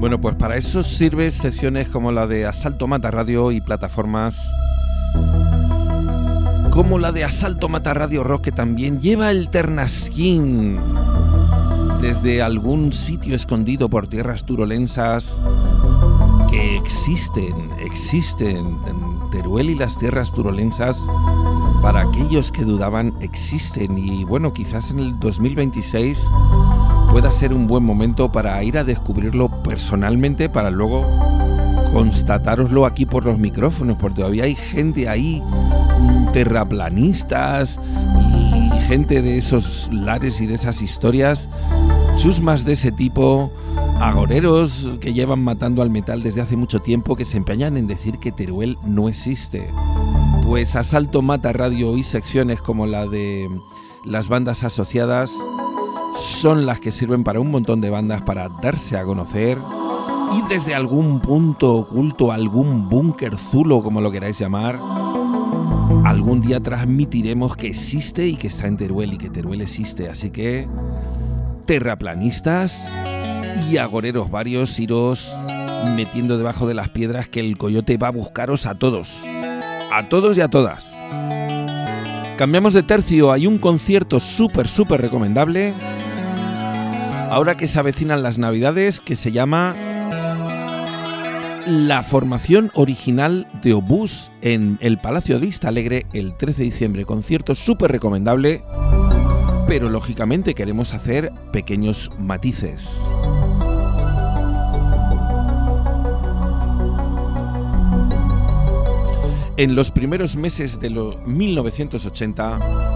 Bueno, pues para eso sirven secciones como la de Asalto Mata Radio y plataformas como la de Asalto Mata Radio Rock, que también lleva el Ternasquín desde algún sitio escondido por tierras turolensas, que existen, existen. Teruel y las tierras turolensas, para aquellos que dudaban, existen. Y bueno, quizás en el dos mil veintiséis pueda ser un buen momento para ir a descubrirlo personalmente, para luego constatároslo aquí por los micrófonos, porque todavía hay gente ahí, terraplanistas y gente de esos lares y de esas historias, chusmas de ese tipo, agoreros que llevan matando al metal desde hace mucho tiempo, que se empeñan en decir que Teruel no existe. Pues Asalto Mata Radio y secciones como la de las bandas asociadas son las que sirven para un montón de bandas para darse a conocer, y desde algún punto oculto, algún búnker zulo, como lo queráis llamar, algún día transmitiremos que existe y que está en Teruel y que Teruel existe. Así que terraplanistas y agoreros varios, iros metiendo debajo de las piedras, que el coyote va a buscaros a todos, a todos y a todas. Cambiamos de tercio, hay un concierto súper súper recomendable ahora que se avecinan las navidades, que se llama la formación original de Obús en el Palacio de Vista Alegre el trece de diciembre. Concierto súper recomendable, pero lógicamente queremos hacer pequeños matices. En los primeros meses de los mil novecientos ochenta,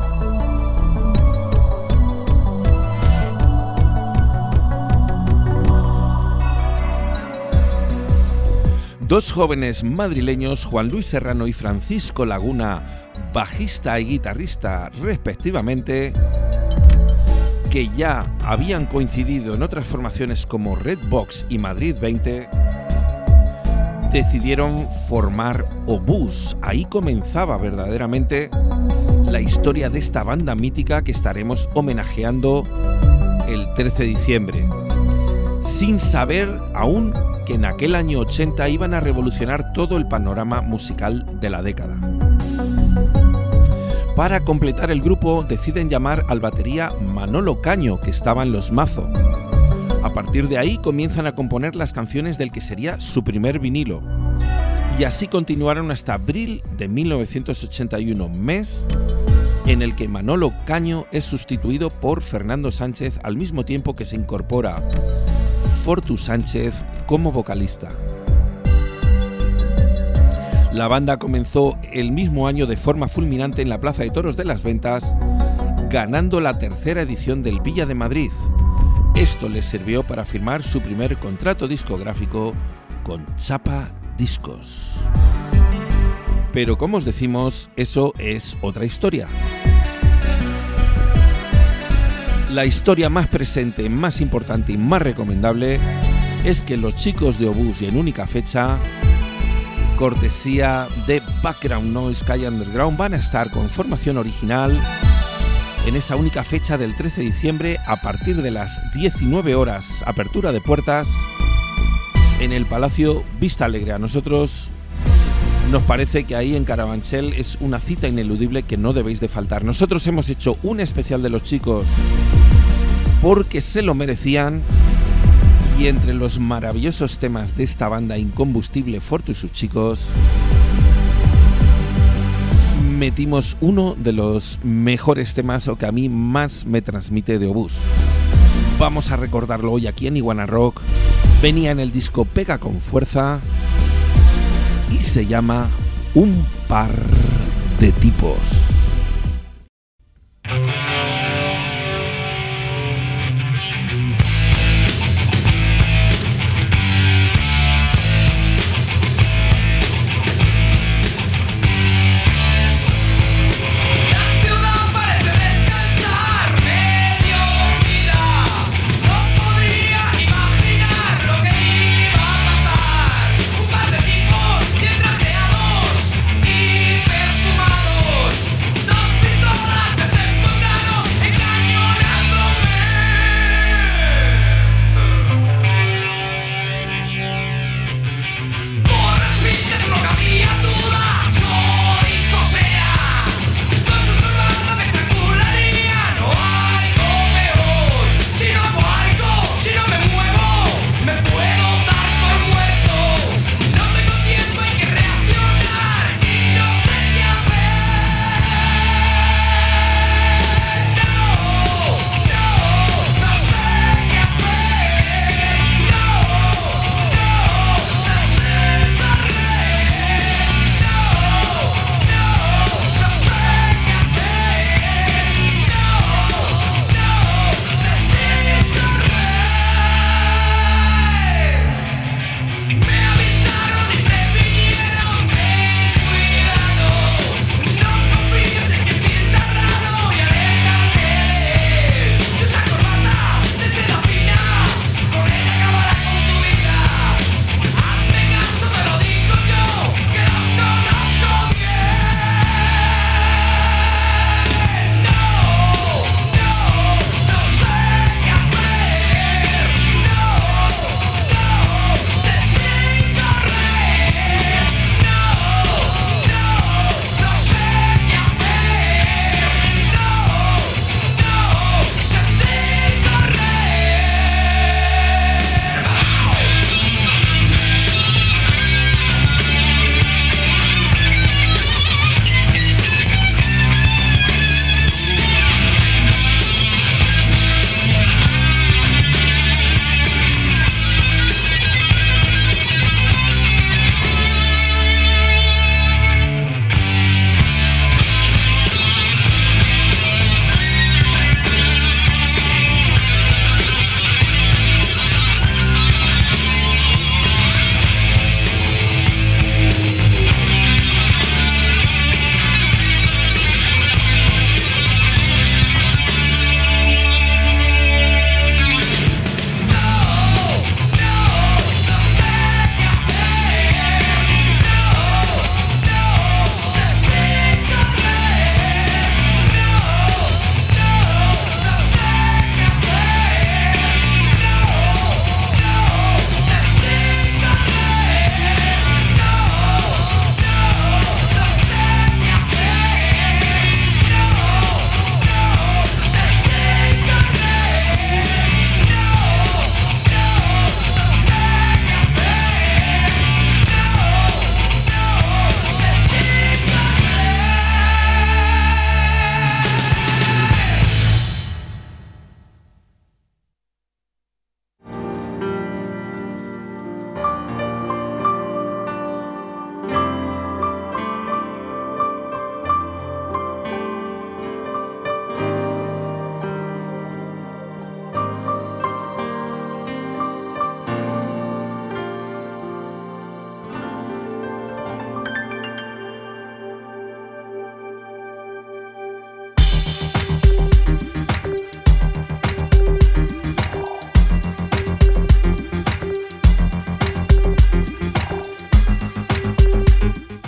dos jóvenes madrileños, Juan Luis Serrano y Francisco Laguna, bajista y guitarrista respectivamente, que ya habían coincidido en otras formaciones como Redbox y Madrid veinte, decidieron formar Obús. Ahí comenzaba verdaderamente la historia de esta banda mítica que estaremos homenajeando el trece de diciembre, sin saber aún que en aquel año ochenta iban a revolucionar todo el panorama musical de la década. Para completar el grupo deciden llamar al batería Manolo Caño, que estaba en Los Mazo. A partir de ahí comienzan a componer las canciones del que sería su primer vinilo. Y así continuaron hasta abril de mil novecientos ochenta y uno, mes en el que Manolo Caño es sustituido por Fernando Sánchez, al mismo tiempo que se incorpora Fortu Sánchez como vocalista. La banda comenzó el mismo año de forma fulminante en la Plaza de Toros de las Ventas, ganando la tercera edición del Villa de Madrid. Esto les sirvió para firmar su primer contrato discográfico con Chapa Discos. Pero como os decimos, eso es otra historia. La historia más presente, más importante y más recomendable es que los chicos de Obús, y en única fecha, cortesía de Background Noise Calle Underground, van a estar con formación original en esa única fecha del trece de diciembre a partir de las diecinueve horas, apertura de puertas en el Palacio Vista Alegre. A nosotros nos parece que ahí en Carabanchel es una cita ineludible que no debéis de faltar. Nosotros hemos hecho un especial de los chicos porque se lo merecían, y entre los maravillosos temas de esta banda incombustible Fortu y sus chicos metimos uno de los mejores temas, o que a mí más me transmite, de Obús. Vamos a recordarlo hoy aquí en Iguana Rock. Venía en el disco Pega con Fuerza y se llama Un Par de Tipos. Hiperfumados,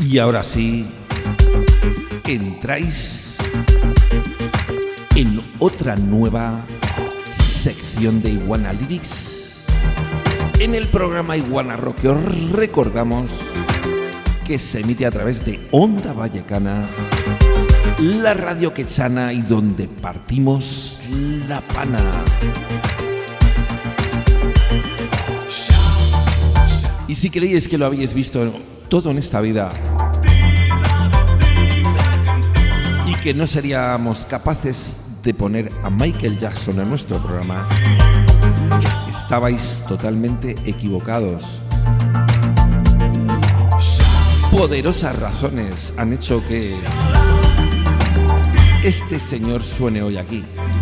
Y ahora sí, entráis en otra nueva sección de Iguana Lyrics en el programa Iguana Rock, que os recordamos que se emite a través de Onda Vallecana, la radio quechana y donde partimos la pana. Y si creéis que lo habéis visto todo en esta vida y que no seríamos capaces de poner a Michael Jackson en nuestro programa, estabais totalmente equivocados. Poderosas razones han hecho que este señor suene hoy aquí.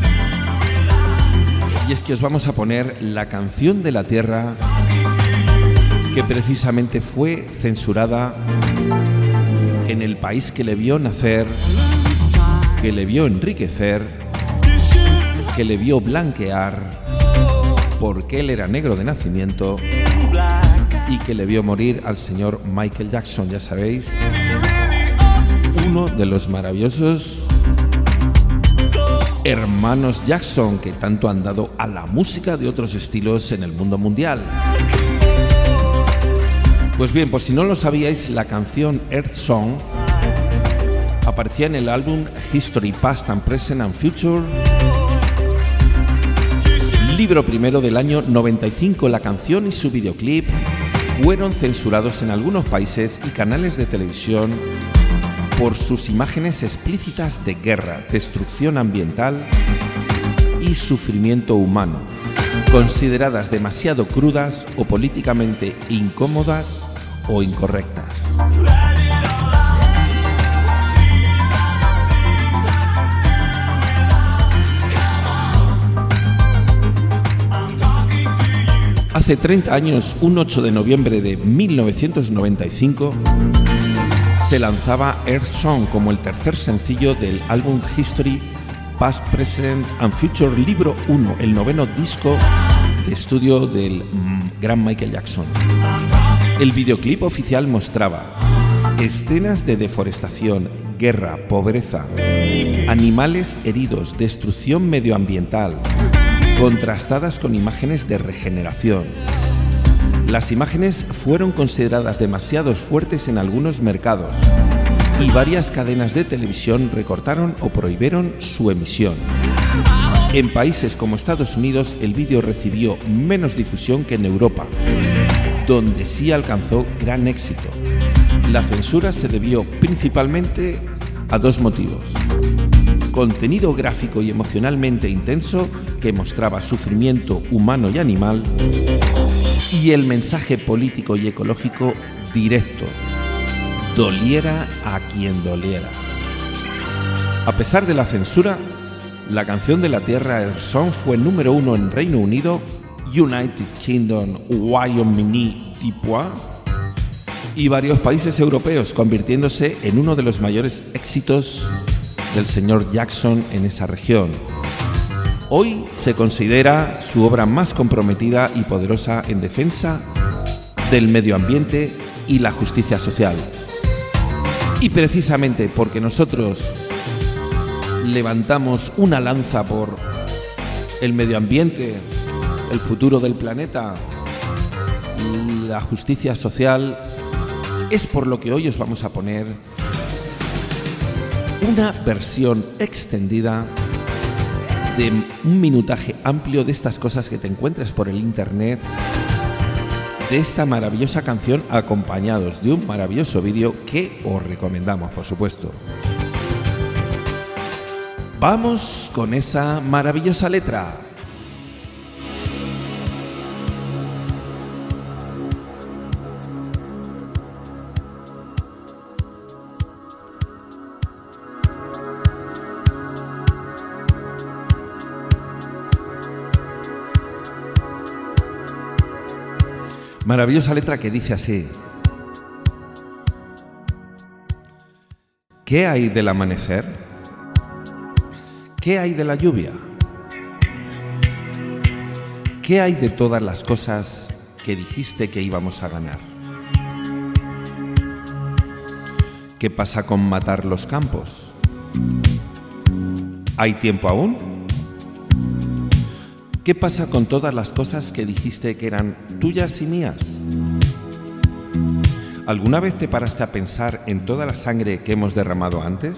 Y es que os vamos a poner la canción de la tierra, que precisamente fue censurada en el país que le vio nacer, que le vio enriquecer, que le vio blanquear, porque él era negro de nacimiento, y que le vio morir al señor Michael Jackson, ya sabéis, uno de los maravillosos hermanos Jackson que tanto han dado a la música de otros estilos en el mundo mundial. Pues bien, por si no lo sabíais, la canción Earth Song aparecía en el álbum History, Past and Present and Future, libro primero del año noventa y cinco. La canción y su videoclip fueron censurados en algunos países y canales de televisión por sus imágenes explícitas de guerra, destrucción ambiental y sufrimiento humano, consideradas demasiado crudas o políticamente incómodas o incorrectas. Hace treinta años, un ocho de noviembre de mil novecientos noventa y cinco, se lanzaba Earth Song como el tercer sencillo del álbum History, Past, Present and Future, libro uno, el noveno disco de estudio del mm, gran Michael Jackson. El videoclip oficial mostraba escenas de deforestación, guerra, pobreza, animales heridos, destrucción medioambiental, contrastadas con imágenes de regeneración. Las imágenes fueron consideradas demasiado fuertes en algunos mercados y varias cadenas de televisión recortaron o prohibieron su emisión. En países como Estados Unidos, el vídeo recibió menos difusión que en Europa, donde sí alcanzó gran éxito. La censura se debió principalmente a dos motivos: contenido gráfico y emocionalmente intenso que mostraba sufrimiento humano y animal, y el mensaje político y ecológico directo, doliera a quien doliera. A pesar de la censura, la canción de la tierra Earth Song fue número uno en Reino Unido, United Kingdom, Wyoming, Tipua y varios países europeos, convirtiéndose en uno de los mayores éxitos del señor Jackson en esa región. Hoy se considera su obra más comprometida y poderosa en defensa del medio ambiente y la justicia social. Y precisamente porque nosotros levantamos una lanza por el medio ambiente, el futuro del planeta y la justicia social, es por lo que hoy os vamos a poner una versión extendida de un minutaje amplio de estas cosas que te encuentras por el internet, de esta maravillosa canción, acompañados de un maravilloso vídeo que os recomendamos, por supuesto. Vamos con esa maravillosa letra. Maravillosa letra que dice así: ¿qué hay del amanecer? ¿Qué hay de la lluvia? ¿Qué hay de todas las cosas que dijiste que íbamos a ganar? ¿Qué pasa con matar los campos? ¿Hay tiempo aún? ¿Qué pasa con todas las cosas que dijiste que eran tuyas y mías? ¿Alguna vez te paraste a pensar en toda la sangre que hemos derramado antes?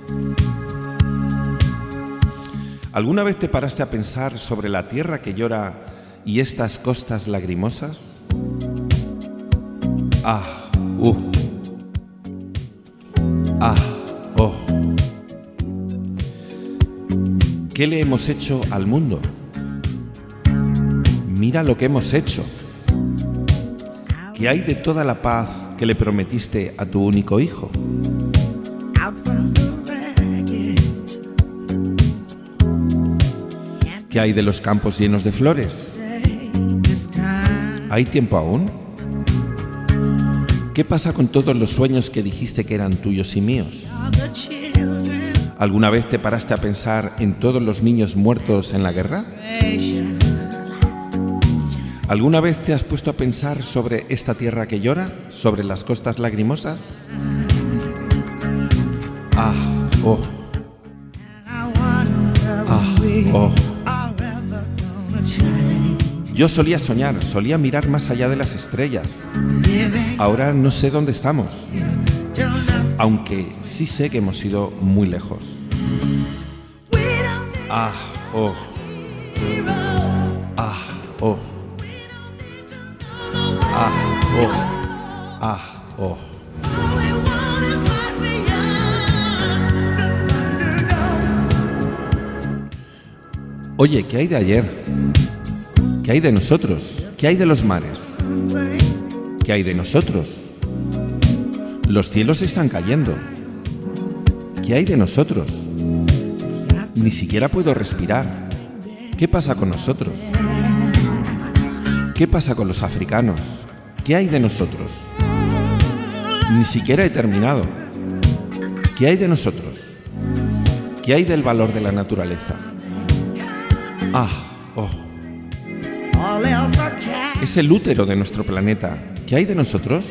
¿Alguna vez te paraste a pensar sobre la tierra que llora y estas costas lagrimosas? Ah, uh. Ah, oh. ¿Qué le hemos hecho al mundo? Mira lo que hemos hecho. ¿Qué hay de toda la paz que le prometiste a tu único hijo? ¿Qué hay de los campos llenos de flores? ¿Hay tiempo aún? ¿Qué pasa con todos los sueños que dijiste que eran tuyos y míos? ¿Alguna vez te paraste a pensar en todos los niños muertos en la guerra? ¿Alguna vez te has puesto a pensar sobre esta tierra que llora? ¿Sobre las costas lagrimosas? Ah, oh. Ah, oh. Yo solía soñar, solía mirar más allá de las estrellas. Ahora no sé dónde estamos, aunque sí sé que hemos ido muy lejos. Ah, oh. Ah, oh. Ah, oh. Ah, oh. Oye, ¿qué hay de ayer? ¿Qué hay de nosotros? ¿Qué hay de los mares? ¿Qué hay de nosotros? Los cielos están cayendo. ¿Qué hay de nosotros? Ni siquiera puedo respirar. ¿Qué pasa con nosotros? ¿Qué pasa con los africanos? ¿Qué hay de nosotros? Ni siquiera he terminado. ¿Qué hay de nosotros? ¿Qué hay del valor de la naturaleza? Ah, oh. Es el útero de nuestro planeta. ¿Qué hay de nosotros?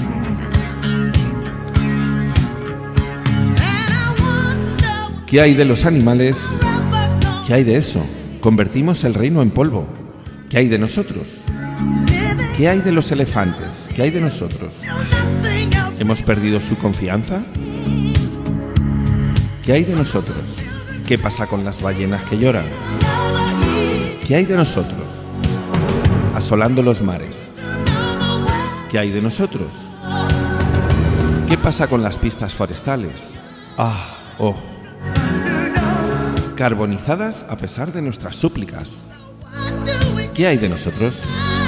¿Qué hay de los animales? ¿Qué hay de eso? Convertimos el reino en polvo. ¿Qué hay de nosotros? ¿Qué hay de los elefantes? ¿Qué hay de nosotros? ¿Hemos perdido su confianza? ¿Qué hay de nosotros? ¿Qué pasa con las ballenas que lloran? ¿Qué hay de nosotros? Asolando los mares. ¿Qué hay de nosotros? ¿Qué pasa con las pistas forestales? Ah, oh. Carbonizadas a pesar de nuestras súplicas. ¿Qué hay de nosotros?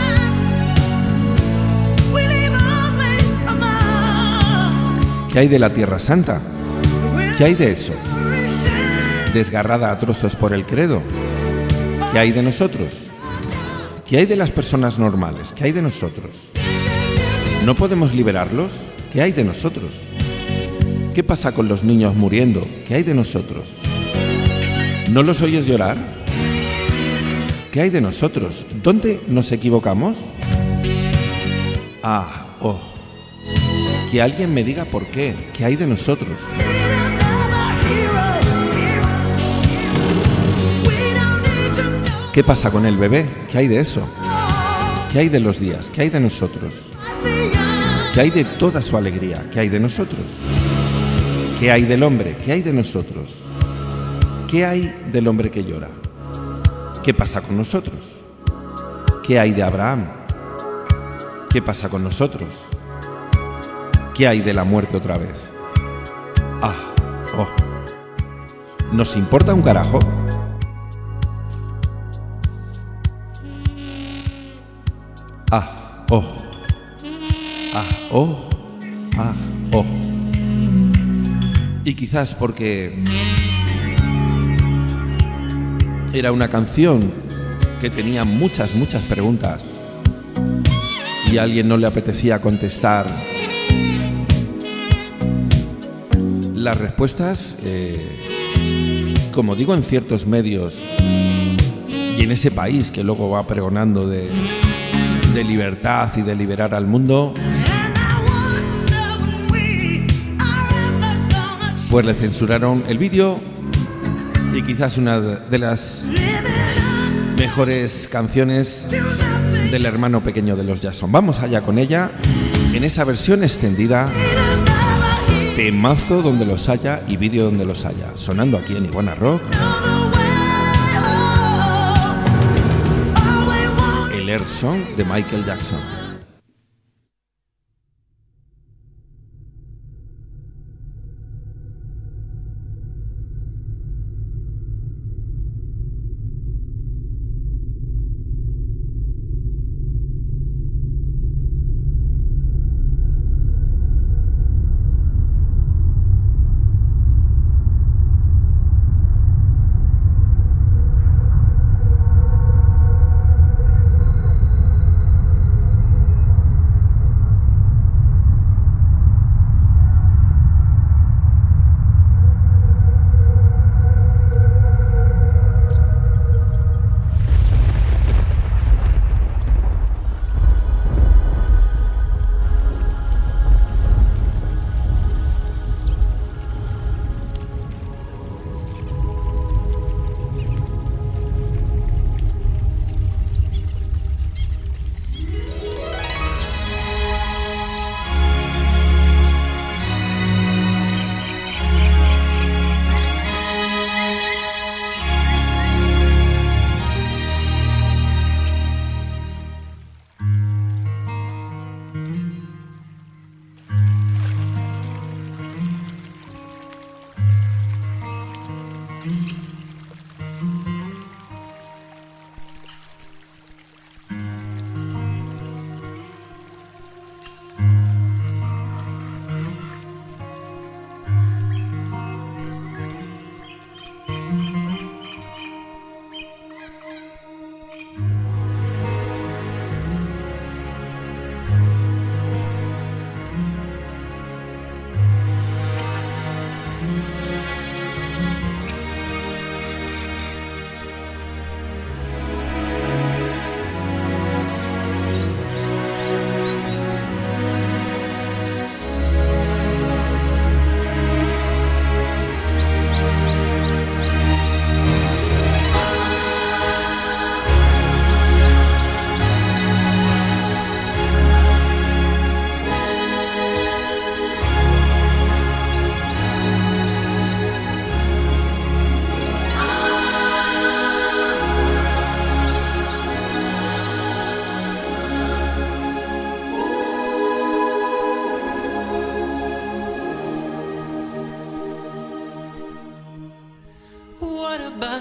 ¿Qué hay de la Tierra Santa? ¿Qué hay de eso? Desgarrada a trozos por el credo. ¿Qué hay de nosotros? ¿Qué hay de las personas normales? ¿Qué hay de nosotros? ¿No podemos liberarlos? ¿Qué hay de nosotros? ¿Qué pasa con los niños muriendo? ¿Qué hay de nosotros? ¿No los oyes llorar? ¿Qué hay de nosotros? ¿Dónde nos equivocamos? Ah, oh. Que alguien me diga por qué. ¿Qué hay de nosotros? ¿Qué pasa con el bebé? ¿Qué hay de eso? ¿Qué hay de los días? ¿Qué hay de nosotros? ¿Qué hay de toda su alegría? ¿Qué hay de nosotros? ¿Qué hay del hombre? ¿Qué hay de nosotros? ¿Qué hay del hombre que llora? ¿Qué pasa con nosotros? ¿Qué hay de Abraham? ¿Qué pasa con nosotros? ¿Qué hay de la muerte otra vez? Ah, oh. ¿Nos importa un carajo? Ah, oh. Ah, oh. Ah, oh. Y quizás porque era una canción que tenía muchas, muchas preguntas y a alguien no le apetecía contestar. Las respuestas, eh, como digo en ciertos medios y en ese país que luego va pregonando de, de libertad y de liberar al mundo, pues le censuraron el vídeo y quizás una de las mejores canciones del hermano pequeño de los Jackson. Vamos allá con ella en esa versión extendida, temazo donde los haya y vídeo donde los haya, sonando aquí en Iguana Rock, el Air Song de Michael Jackson. about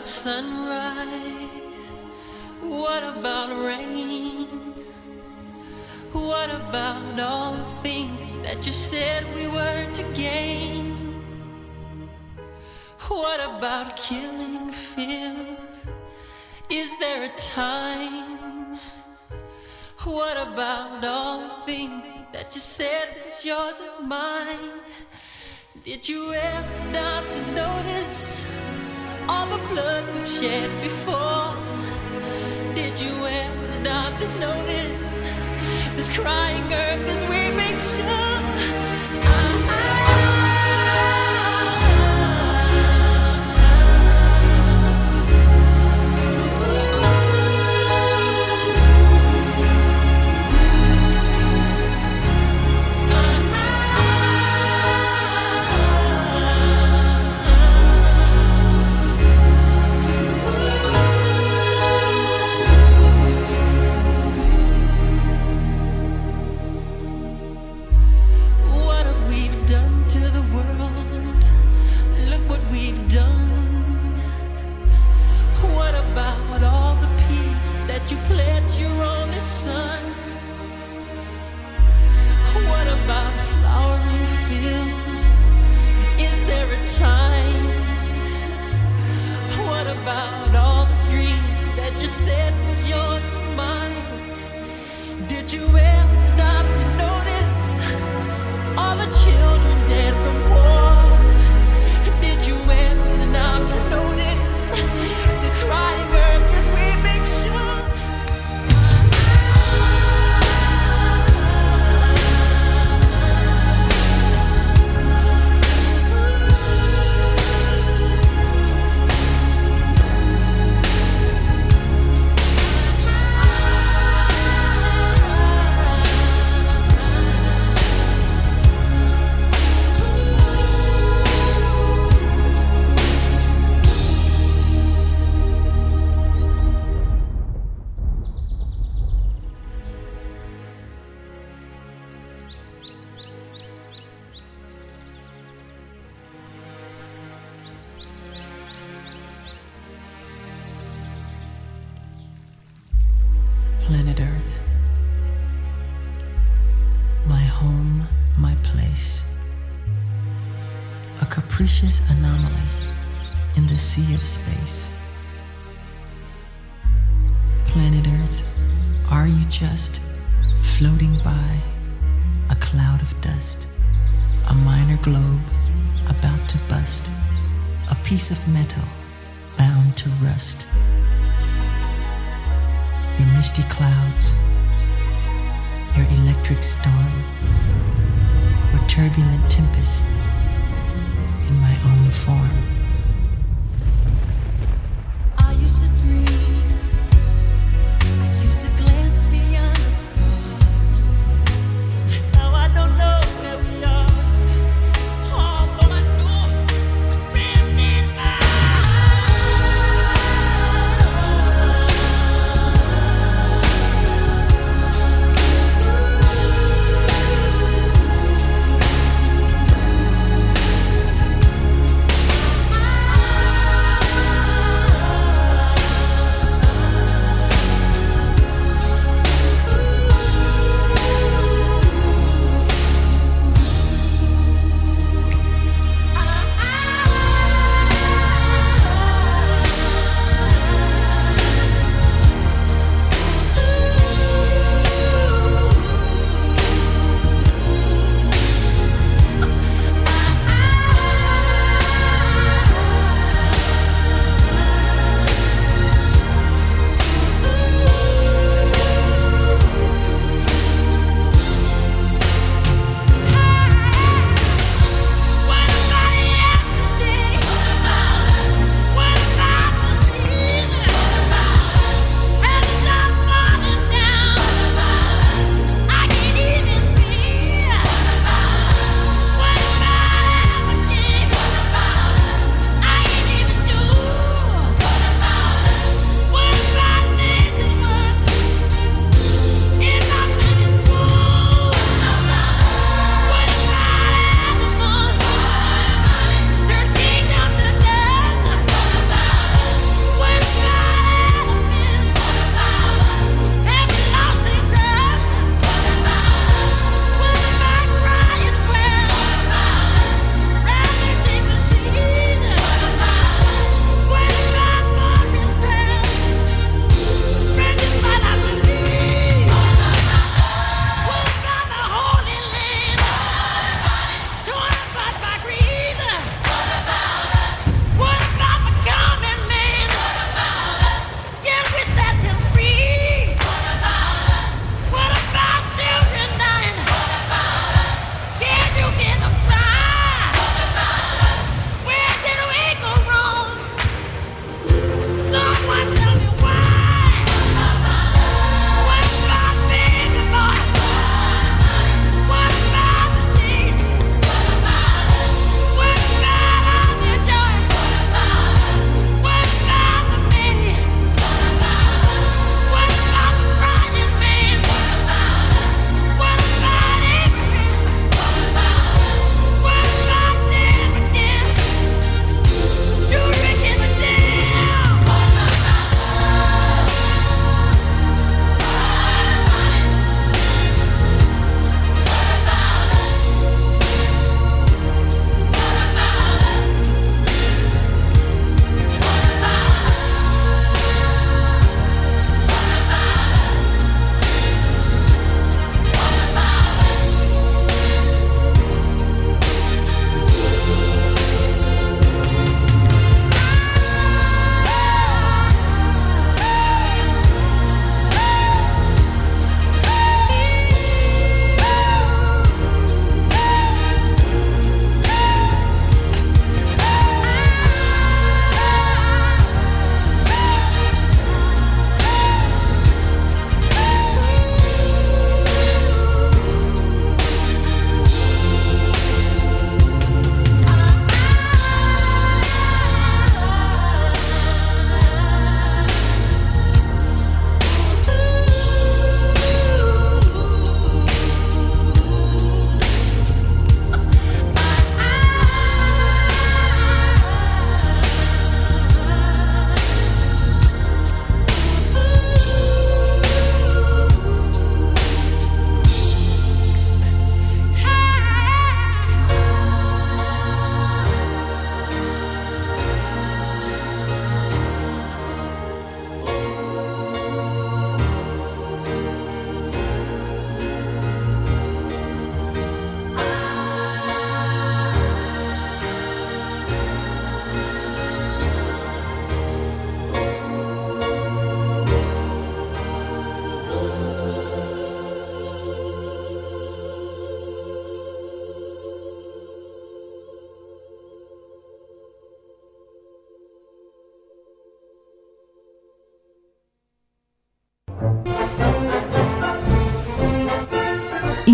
sunrise? What about rain? What about all the things that you said we were to gain? What about killing fears? Is there a time? What about all the things that you said was yours and mine? Did you ever stop to notice all the blood we've shed before? Did you ever stop to notice this crying earth, this weeping shore? I, I, Planet Earth, my home, my place, a capricious anomaly in the sea of space. Planet Earth, are you just floating by, a cloud of dust, a minor globe about to bust, a piece of metal bound to rust? Your misty clouds, your electric storm, or turbulent tempest in my own form. I used to dream, I used to glance beyond the stars. Now I don't know where we are, although I know remember.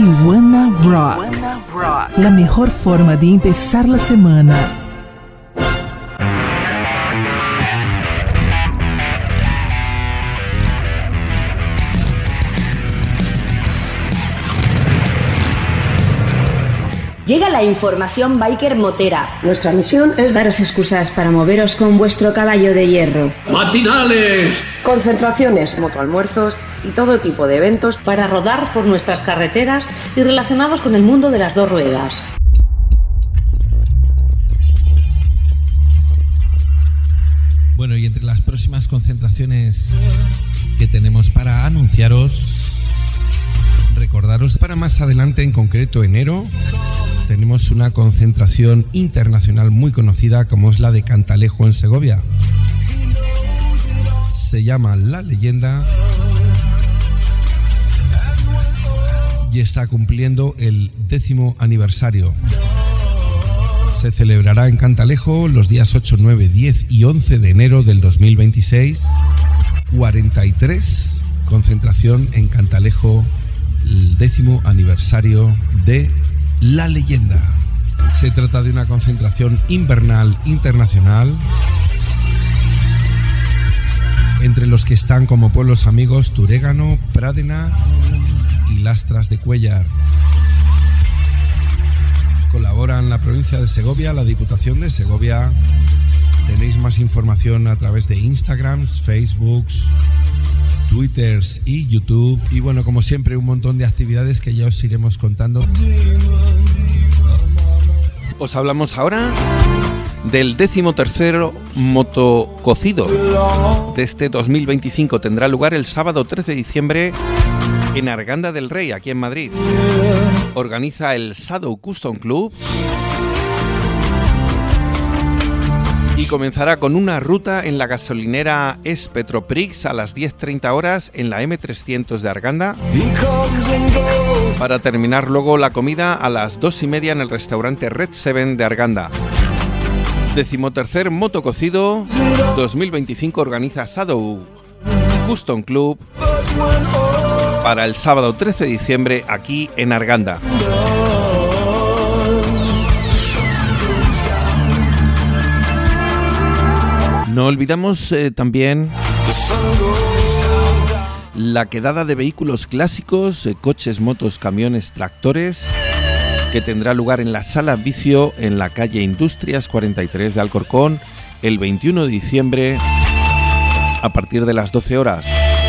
Iguana Rock. La mejor forma de empezar la semana. Llega la información biker motera. Nuestra misión es daros excusas para moveros con vuestro caballo de hierro. ¡Matinales! Concentraciones, motoalmuerzos y todo tipo de eventos para rodar por nuestras carreteras y relacionados con el mundo de las dos ruedas. Bueno, y entre las próximas concentraciones que tenemos para anunciaros, recordaros para más adelante, en concreto enero, tenemos una concentración internacional muy conocida como es la de Cantalejo en Segovia. Se llama La Leyenda y está cumpliendo el décimo aniversario. Se celebrará en Cantalejo los días ocho, nueve, diez y once de enero del dos mil veintiséis. cuarenta y tres, concentración en Cantalejo, el décimo aniversario de La Leyenda. Se trata de una concentración invernal internacional entre los que están como pueblos amigos Turégano, Prádena y Lastras de Cuéllar. Colaboran la provincia de Segovia, la Diputación de Segovia. Tenéis más información a través de Instagrams, Facebooks, Twitters y YouTube. Y bueno, como siempre, un montón de actividades que ya os iremos contando. Os hablamos ahora del décimo tercero motococido de este dos mil veinticinco. Tendrá lugar el sábado trece de diciembre en Arganda del Rey, aquí en Madrid. Organiza el Shadow Custom Club y comenzará con una ruta en la gasolinera Es Petroprix a las diez treinta horas en la eme trescientos de Arganda, para terminar luego la comida a las dos y media en el restaurante Red Seven de Arganda. Decimotercer motococido dos mil veinticinco organiza Shadow Custom Club para el sábado trece de diciembre aquí en Arganda. No olvidamos eh, también la quedada de vehículos clásicos, eh, coches, motos, camiones, tractores, que tendrá lugar en la Sala Vicio en la calle Industrias cuarenta y tres de Alcorcón el veintiuno de diciembre a partir de las doce horas.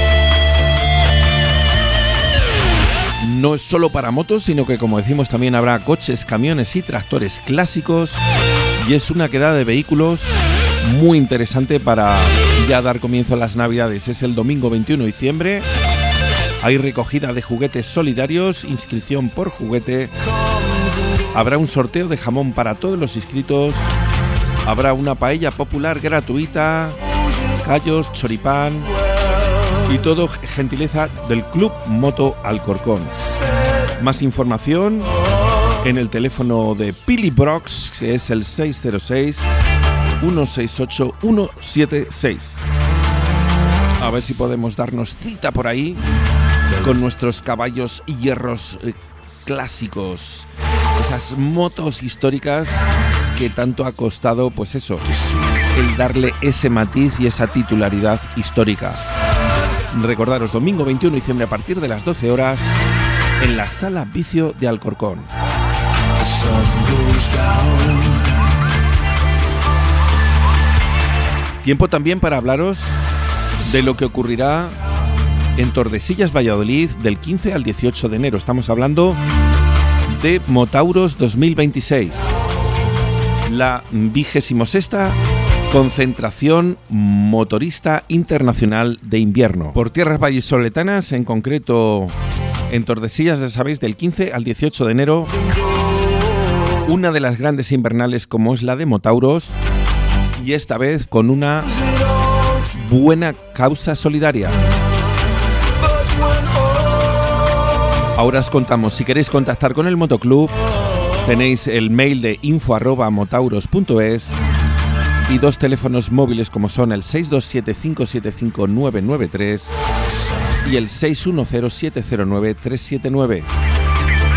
No es solo para motos, sino que, como decimos, también habrá coches, camiones y tractores clásicos, y es una quedada de vehículos muy interesante para ya dar comienzo a las Navidades. Es el domingo veintiuno de diciembre. Hay recogida de juguetes solidarios, inscripción por juguete. Habrá un sorteo de jamón para todos los inscritos. Habrá una paella popular gratuita, callos, choripán y todo gentileza del Club Moto Alcorcón. Más información en el teléfono de Pili Brox, que es el seis cero seis, uno seis ocho, uno siete seis. A ver si podemos darnos cita por ahí con nuestros caballos y hierros eh, clásicos, esas motos históricas que tanto ha costado, pues eso, el darle ese matiz y esa titularidad histórica. Recordaros, domingo veintiuno de diciembre a partir de las doce horas en la Sala Vicio de Alcorcón. Tiempo también para hablaros de lo que ocurrirá en Tordesillas, Valladolid, del quince al dieciocho de enero. Estamos hablando de Motauros dos mil veintiséis, la vigésimo sexta concentración motorista internacional de invierno. Por tierras vallisoletanas, en concreto en Tordesillas, ya sabéis, del quince al dieciocho de enero, una de las grandes invernales como es la de Motauros, y esta vez con una buena causa solidaria. Ahora os contamos. Si queréis contactar con el motoclub, tenéis el mail de info arroba motauros punto es y dos teléfonos móviles como son el seis dos siete, cinco siete cinco, nueve nueve tres y el seis uno cero, siete cero nueve, tres siete nueve.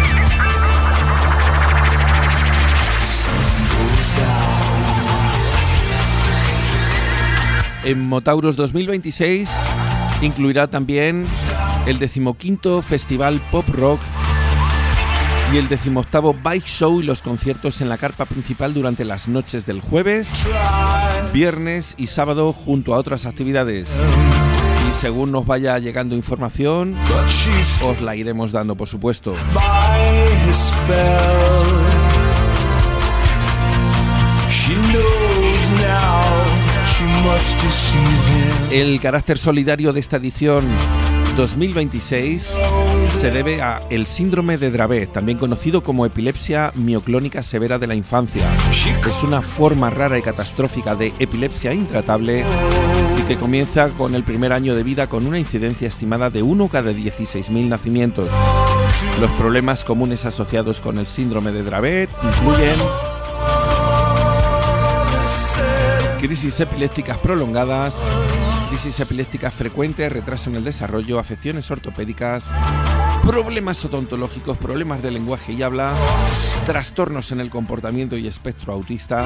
En Motaurus dos mil veintiséis incluirá también el decimoquinto Festival Pop Rock y el decimoctavo Bike Show y los conciertos en la carpa principal durante las noches del jueves, viernes y sábado, junto a otras actividades. Y según nos vaya llegando información, os la iremos dando, por supuesto. El carácter solidario de esta edición dos mil veintiséis se debe a el síndrome de Dravet, también conocido como epilepsia mioclónica severa de la infancia. Es una forma rara y catastrófica de epilepsia intratable y que comienza con el primer año de vida con una incidencia estimada de uno cada dieciséis mil nacimientos. Los problemas comunes asociados con el síndrome de Dravet incluyen crisis epilépticas prolongadas, crisis epilépticas frecuentes, retraso en el desarrollo, afecciones ortopédicas, problemas odontológicos, problemas de lenguaje y habla, trastornos en el comportamiento y espectro autista,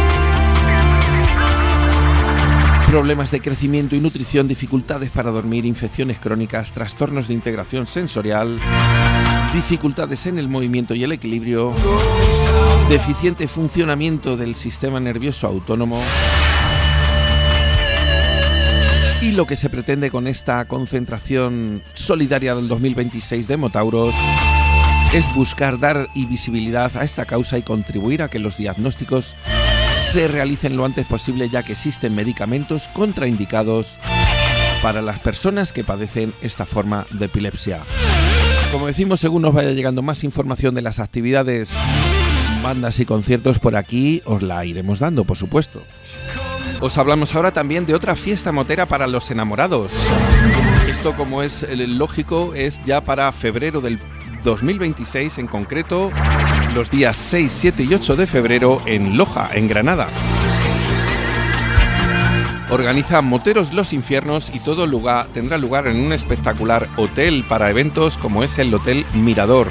problemas de crecimiento y nutrición, dificultades para dormir, infecciones crónicas, trastornos de integración sensorial, dificultades en el movimiento y el equilibrio, deficiente funcionamiento del sistema nervioso autónomo. Y lo que se pretende con esta concentración solidaria del dos mil veintiséis de Motauros es buscar dar visibilidad a esta causa y contribuir a que los diagnósticos se realicen lo antes posible, ya que existen medicamentos contraindicados para las personas que padecen esta forma de epilepsia. Como decimos, según nos vaya llegando más información de las actividades, bandas y conciertos por aquí, os la iremos dando, por supuesto. Os hablamos ahora también de otra fiesta motera para los enamorados. Esto, como es lógico, es ya para febrero del dos mil veintiséis, en concreto los días seis, siete y ocho de febrero en Loja, en Granada. Organiza Moteros Los Infiernos y todo lugar tendrá lugar en un espectacular hotel para eventos como es el Hotel Mirador.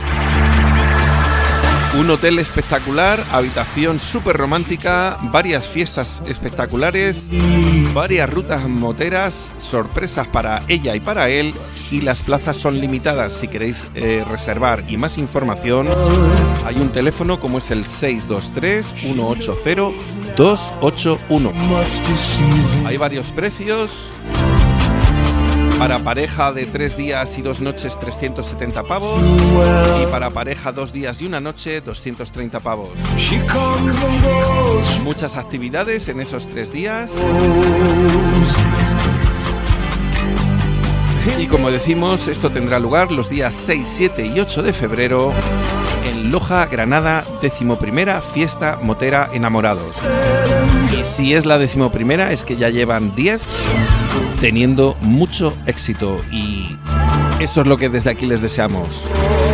Un hotel espectacular, habitación súper romántica, varias fiestas espectaculares, varias rutas moteras, sorpresas para ella y para él, y las plazas son limitadas. Si queréis eh, reservar y más información, hay un teléfono como es el seis dos tres, uno ocho cero, dos ocho uno. Hay varios precios. Para pareja de tres días y dos noches, trescientos setenta pavos. Y para pareja dos días y una noche, doscientos treinta pavos. Muchas actividades en esos tres días. Y como decimos, esto tendrá lugar los días seis, siete y ocho de febrero en Loja, Granada, decimoprimera fiesta motera enamorados. Y si es la decimoprimera, es que ya llevan diez teniendo mucho éxito, y eso es lo que desde aquí les deseamos.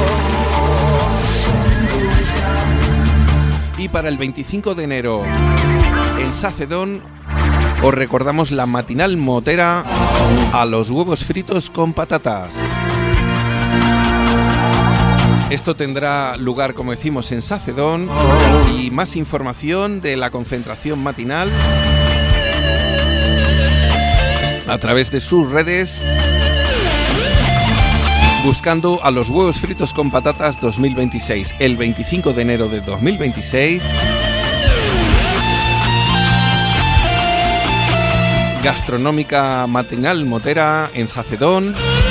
Y para el veinticinco de enero en Sacedón os recordamos la matinal motera a los huevos fritos con patatas. Esto tendrá lugar, como decimos, en Sacedón, y más información de la concentración matinal a través de sus redes, buscando a los huevos fritos con patatas dos mil veintiséis, el veinticinco de enero de dos mil veintiséis. Gastronómica matinal motera en Sacedón.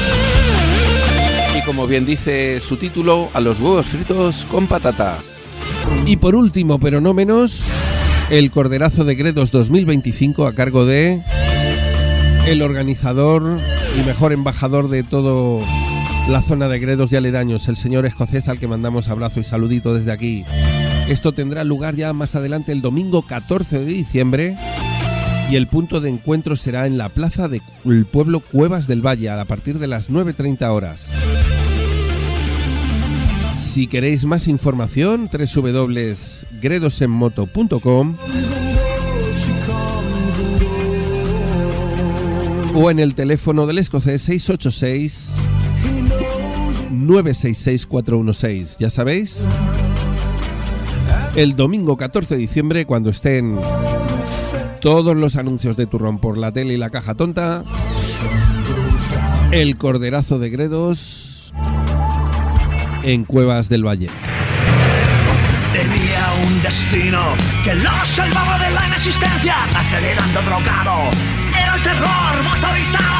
Y como bien dice su título, a los huevos fritos con patatas. Y por último, pero no menos, el Corderazo de Gredos dos mil veinticinco a cargo de el organizador y mejor embajador de toda la zona de Gredos y aledaños, el señor escocés, al que mandamos abrazo y saludito desde aquí. Esto tendrá lugar ya más adelante el domingo catorce de diciembre, y el punto de encuentro será en la plaza del pueblo Cuevas del Valle a partir de las nueve treinta horas. Si queréis más información, doble u doble u doble u punto gredosenmoto punto com o en el teléfono del escocés seis ocho seis, nueve seis seis, cuatro uno seis. Ya sabéis, el domingo catorce de diciembre, cuando estén todos los anuncios de turrón por la tele y la caja tonta, el corderazo de Gredos en Cuevas del Valle. Tenía un destino que lo salvaba de la inexistencia, acelerando drogado, era el terror motorizado.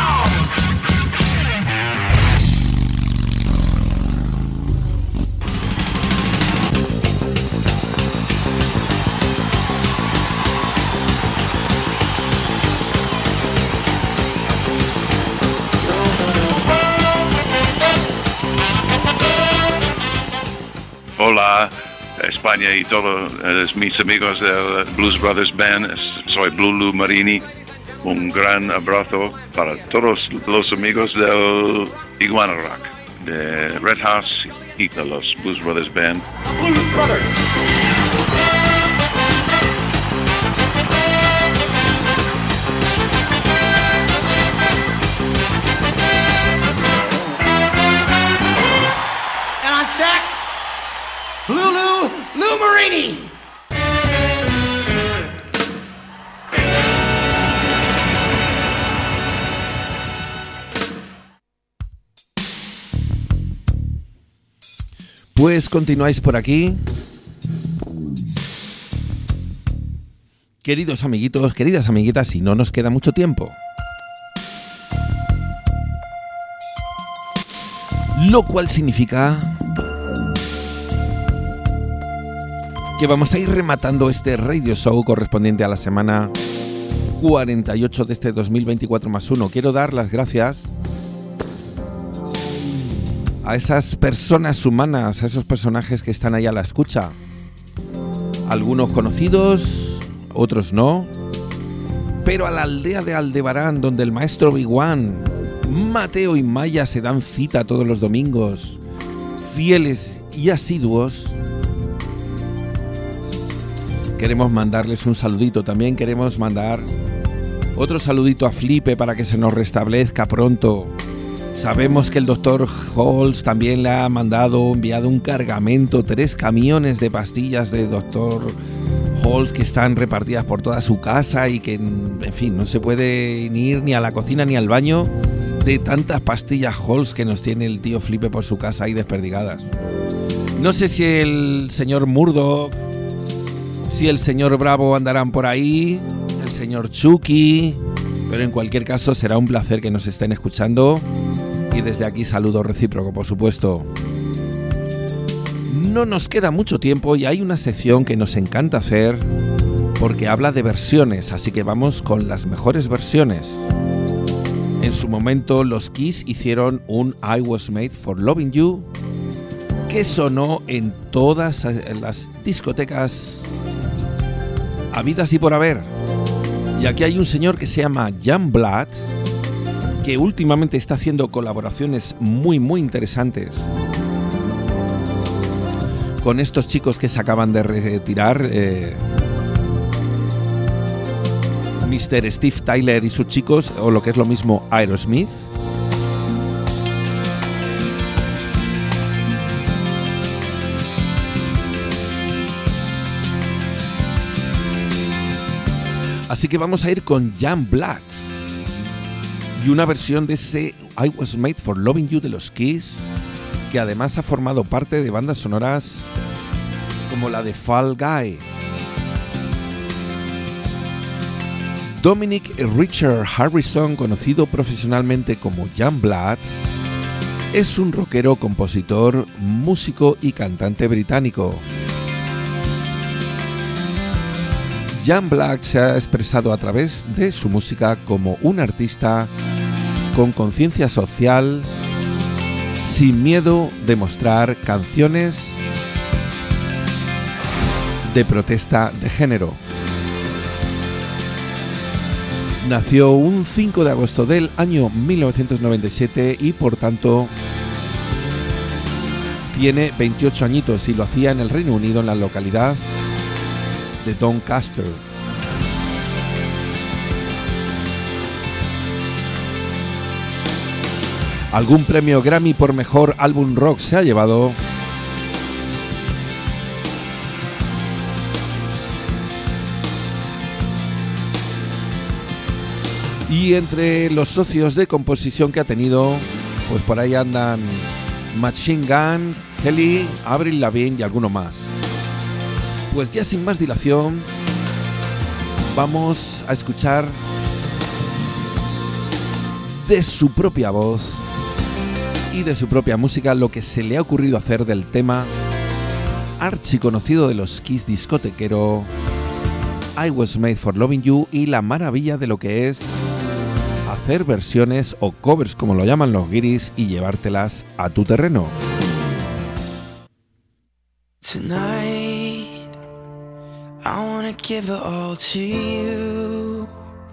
Hola, España y todos mis amigos del Blues Brothers Band. Soy Blue Marini. Un gran abrazo para todos los amigos del Iguana Rock, de Red House y de los Blues Brothers Band. Blues Brothers. And on sax, Lulu Lou Marini. Pues continuáis por aquí. Queridos amiguitos, queridas amiguitas, y no nos queda mucho tiempo. Lo cual significa que vamos a ir rematando este radio show correspondiente a la semana cuarenta y ocho de este dos mil veinticuatro más uno. Quiero dar las gracias a esas personas humanas, a esos personajes que están ahí a la escucha. Algunos conocidos, otros no. Pero a la aldea de Aldebarán, donde el maestro Big One, Mateo y Maya se dan cita todos los domingos, fieles y asiduos, queremos mandarles un saludito. También queremos mandar otro saludito a Flipe para que se nos restablezca pronto. Sabemos que el doctor Halls también le ha mandado, enviado un cargamento, tres camiones de pastillas de doctor Halls que están repartidas por toda su casa y que, en fin, no se puede ni ir ni a la cocina ni al baño de tantas pastillas Halls que nos tiene el tío Flipe por su casa ahí desperdigadas. No sé si el señor Murdoch, si el señor Bravo andarán por ahí, el señor Chucky, pero en cualquier caso será un placer que nos estén escuchando. Y desde aquí saludo recíproco, por supuesto. No nos queda mucho tiempo y hay una sección que nos encanta hacer porque habla de versiones, así que vamos con las mejores versiones. En su momento los Kiss hicieron un I Was Made for Loving You que sonó en todas las discotecas habidas y por haber. Y aquí hay un señor que se llama Jan Blatt, que últimamente está haciendo colaboraciones muy muy interesantes con estos chicos que se acaban de retirar, eh, mister Steve Tyler y sus chicos, o lo que es lo mismo Aerosmith. Así que vamos a ir con Jan Blatt y una versión de ese I Was Made for Loving You de los Kiss, que además ha formado parte de bandas sonoras como la de Fall Guy. Dominic Richard Harrison, conocido profesionalmente como Jan Blatt, es un rockero, compositor, músico y cantante británico. Jan Blatt se ha expresado a través de su música como un artista con conciencia social, sin miedo de mostrar canciones de protesta de género. Nació un cinco de agosto del año mil novecientos noventa y siete y por tanto tiene veintiocho añitos y lo hacía en el Reino Unido, en la localidad de Doncaster. Algún premio Grammy por mejor álbum rock se ha llevado. Y entre los socios de composición que ha tenido, pues por ahí andan Machine Gun, Kelly, Avril Lavigne y alguno más. Pues ya sin más dilación, vamos a escuchar de su propia voz y de su propia música lo que se le ha ocurrido hacer del tema archiconocido de los Kiss discotequero I Was Made for Loving You, y la maravilla de lo que es hacer versiones o covers, como lo llaman los guiris, y llevártelas a tu terreno. Tonight, I wanna give it all to you.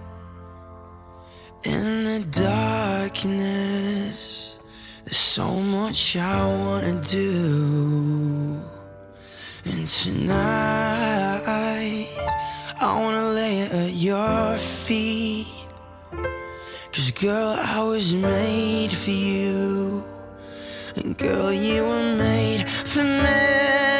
In the darkness, there's so much I wanna do. And tonight, I wanna lay it at your feet. 'Cause girl, I was made for you. And girl, you were made for me.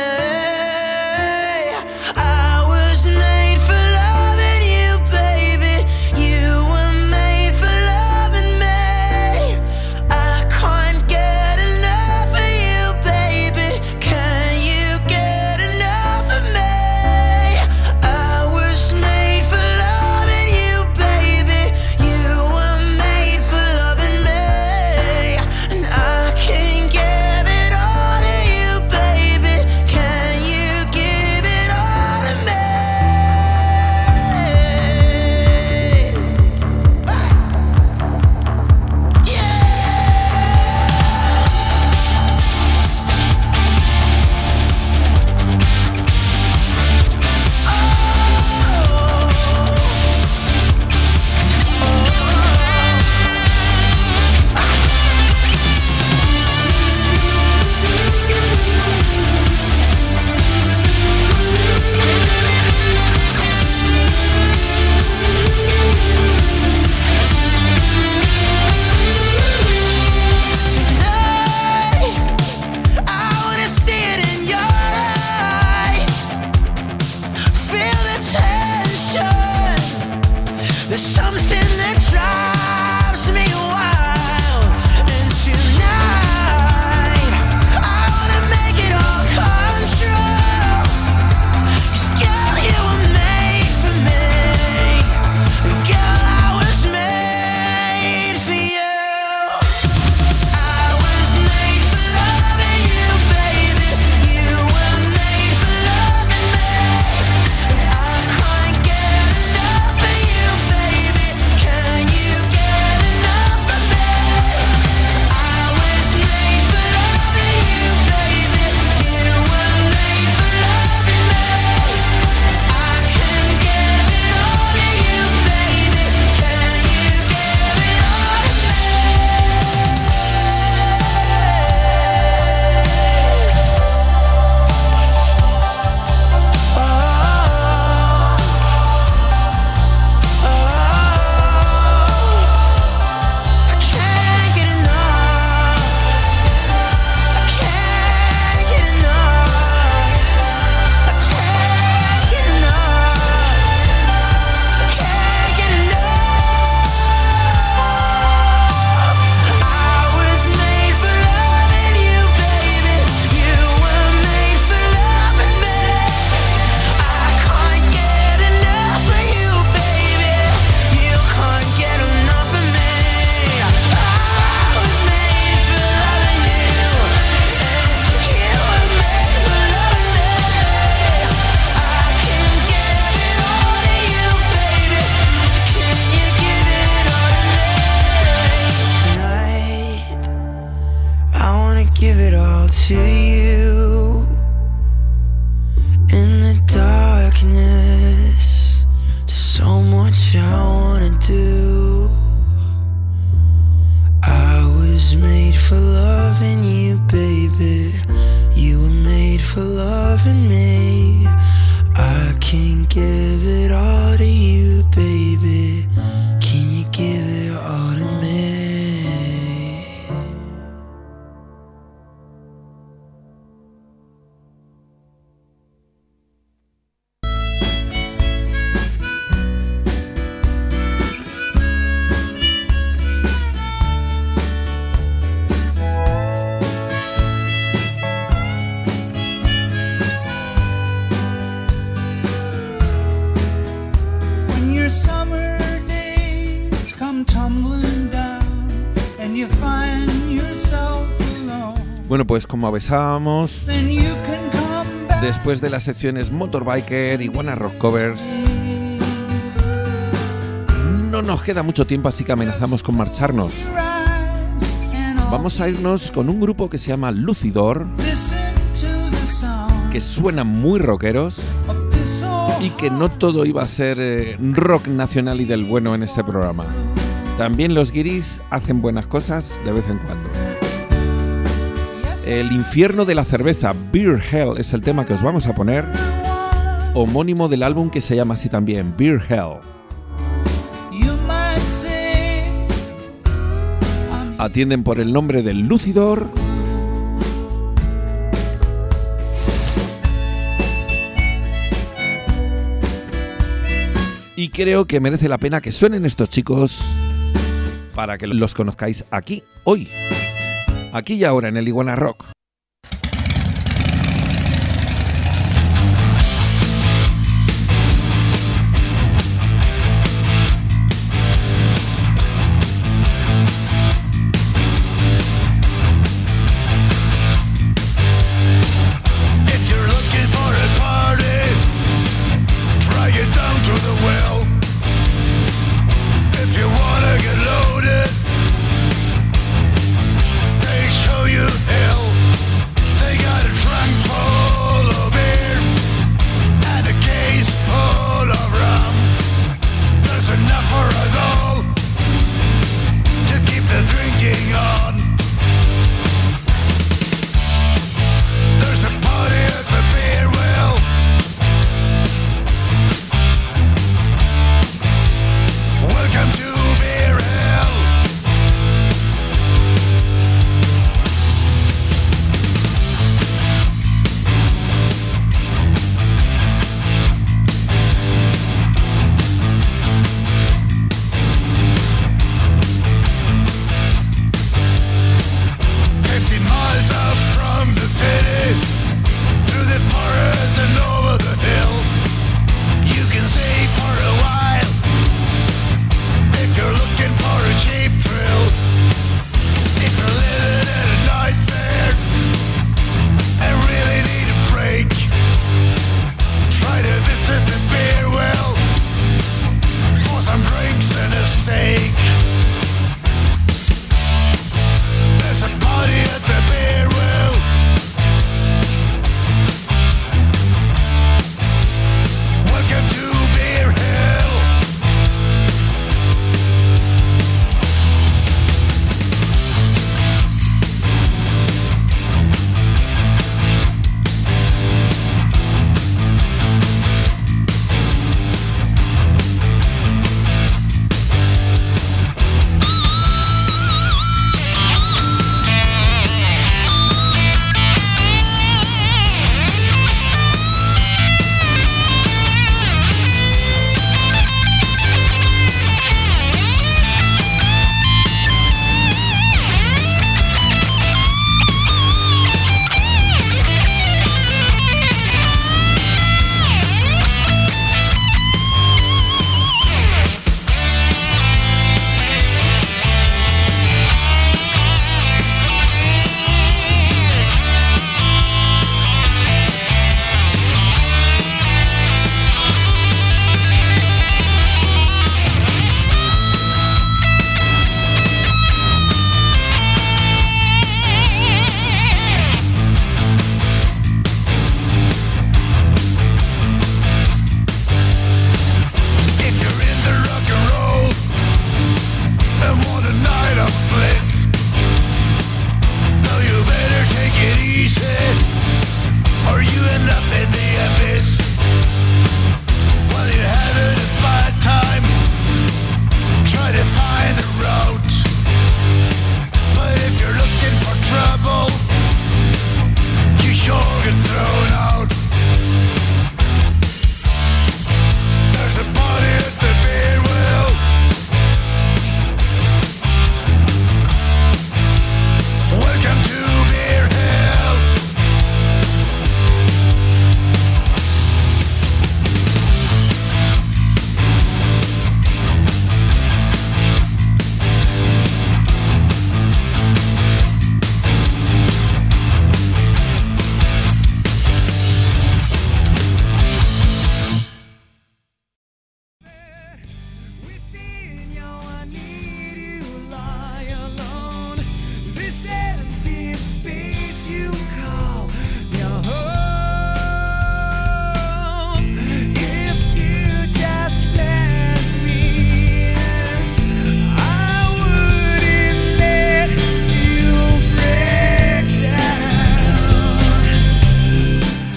I was made for loving you, baby. You were made for loving me. I can't get enough of you, baby. Can you get enough of me? I was made for loving you, baby. You were made for loving me. And I can give it all to you, baby. Can you give it all to me? Tonight, I wanna see it in your eyes. Feel the tension. There's something that drives me wild. And tonight, I wanna make it all come true. 'Cause girl, you were made for me. Girl, I was made for you. I was made for loving you, baby. You were made for loving me. And I can't get enough of you, baby. Can you get enough of me? I was made for loving you, baby. You were made for loving me. I can give it all to you, baby. Can you give it all to me? I can't get enough. I can't get enough. I can't get enough. I can't get enough. I was made for loving you, baby. You were made for loving me. I can't get enough of you, baby. You can't get enough of me. I was made for loving you, and you were made for loving me. I can give it all to you, baby. Can you give it all to me? Tonight, I wanna give it all to you. In the darkness, there's so much I wanna do. I was made for loving you, baby. You were made for loving me. I can give it all to you, baby. Can you give it all to me? Bueno, pues como avisábamos, después de las secciones Motorbiker y Wanna Rock Covers, no nos queda mucho tiempo, así que amenazamos con marcharnos. Vamos a irnos con un grupo que se llama Lucidor, que suenan muy rockeros y que no todo iba a ser eh, rock nacional y del bueno en este programa. También los guiris hacen buenas cosas de vez en cuando. El infierno de la cerveza, Beer Hell, es el tema que os vamos a poner, homónimo del álbum que se llama así también, Beer Hell. Atienden por el nombre del Lucidor. Y creo que merece la pena que suenen estos chicos para que los conozcáis aquí, hoy. Aquí y ahora en el Iguana Rock. They show you hell.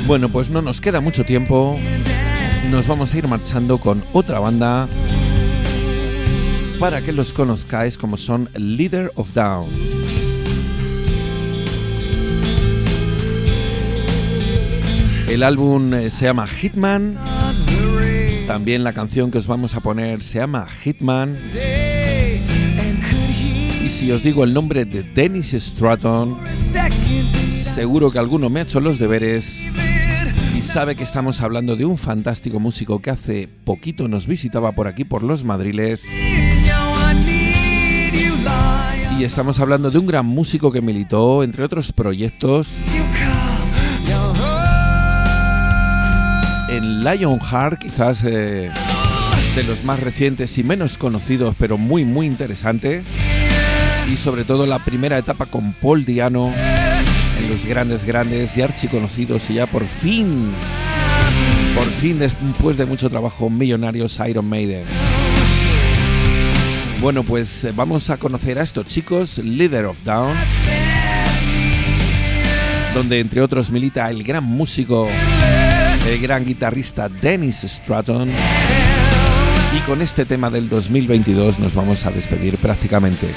Bueno, pues no nos queda mucho tiempo. Nos vamos a ir marchando con otra banda para que los conozcáis, como son Leader of Down. El álbum se llama Hitman. También la canción que os vamos a poner se llama Hitman. Y si os digo el nombre de Dennis Stratton, seguro que alguno me ha hecho los deberes y sabe que estamos hablando de un fantástico músico que hace poquito nos visitaba por aquí, por los Madriles. Y estamos hablando de un gran músico que militó, entre otros proyectos, en Lionheart, quizás eh, de los más recientes y menos conocidos, pero muy muy interesante. Y sobre todo la primera etapa con Paul Di'Anno en los grandes grandes y archiconocidos, y ya por fin, por fin después de mucho trabajo, millonarios Iron Maiden. Bueno, pues vamos a conocer a estos chicos, Leader of Down, donde entre otros milita el gran músico, el gran guitarrista Dennis Stratton. Y con este tema del dos mil veintidós nos vamos a despedir prácticamente.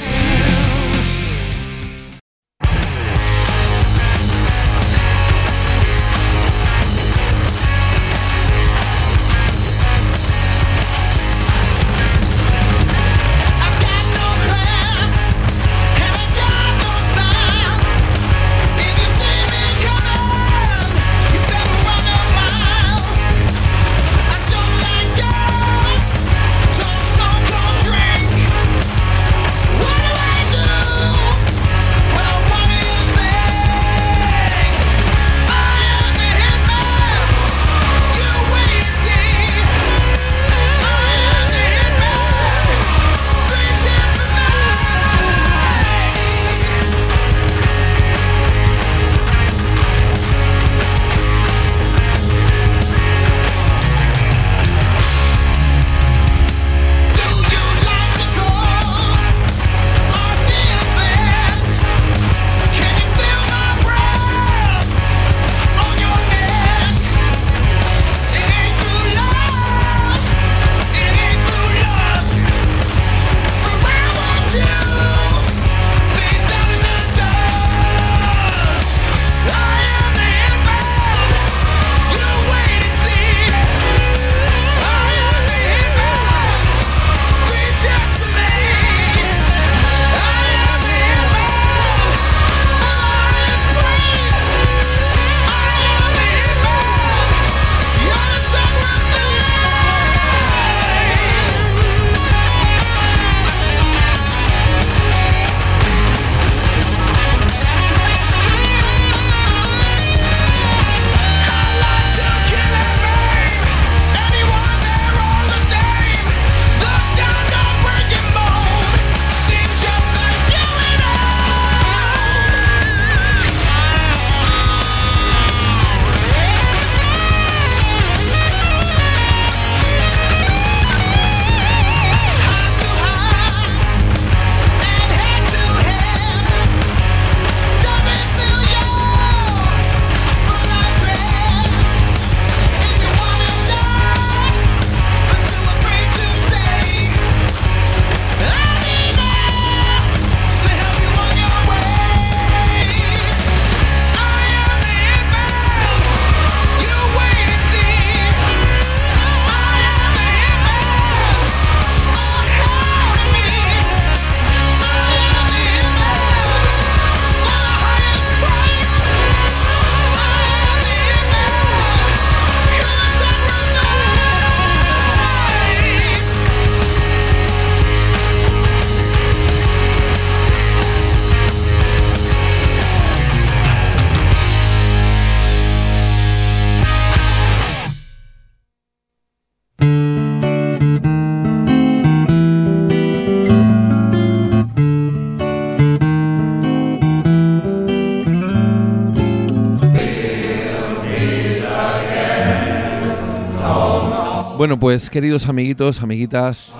Bueno, pues queridos amiguitos, amiguitas,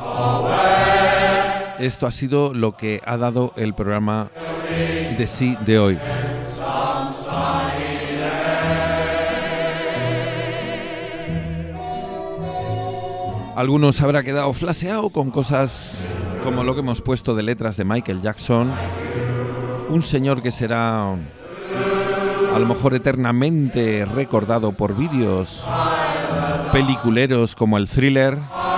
esto ha sido lo que ha dado el programa de sí de hoy. Algunos habrá quedado flaseado con cosas como lo que hemos puesto de letras de Michael Jackson, un señor que será a lo mejor eternamente recordado por vídeos peliculeros como el Thriller,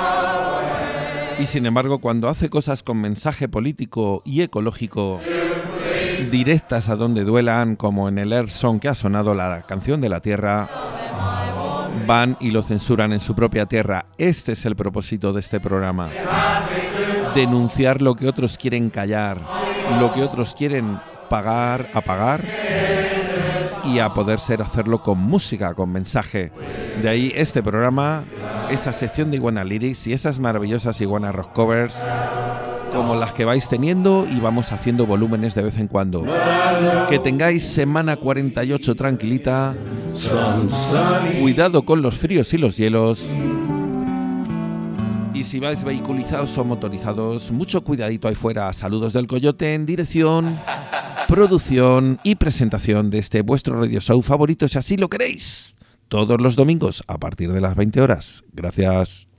y sin embargo cuando hace cosas con mensaje político y ecológico directas a donde duelan, como en el Earth Song que ha sonado, la canción de la Tierra, van y lo censuran en su propia tierra. Este es el propósito de este programa: denunciar lo que otros quieren callar, lo que otros quieren pagar, apagar, y a poder ser hacerlo con música, con mensaje. De ahí este programa, esa sección de Iguana Lyrics y esas maravillosas Iguana Rock Covers como las que vais teniendo, y vamos haciendo volúmenes de vez en cuando. Que tengáis semana cuarenta y ocho tranquilita. Cuidado con los fríos y los hielos. Y si vais vehiculizados o motorizados, mucho cuidadito ahí fuera. Saludos del Coyote en dirección, producción y presentación de este vuestro radio show favorito, si así lo queréis, todos los domingos a partir de las veinte horas. Gracias.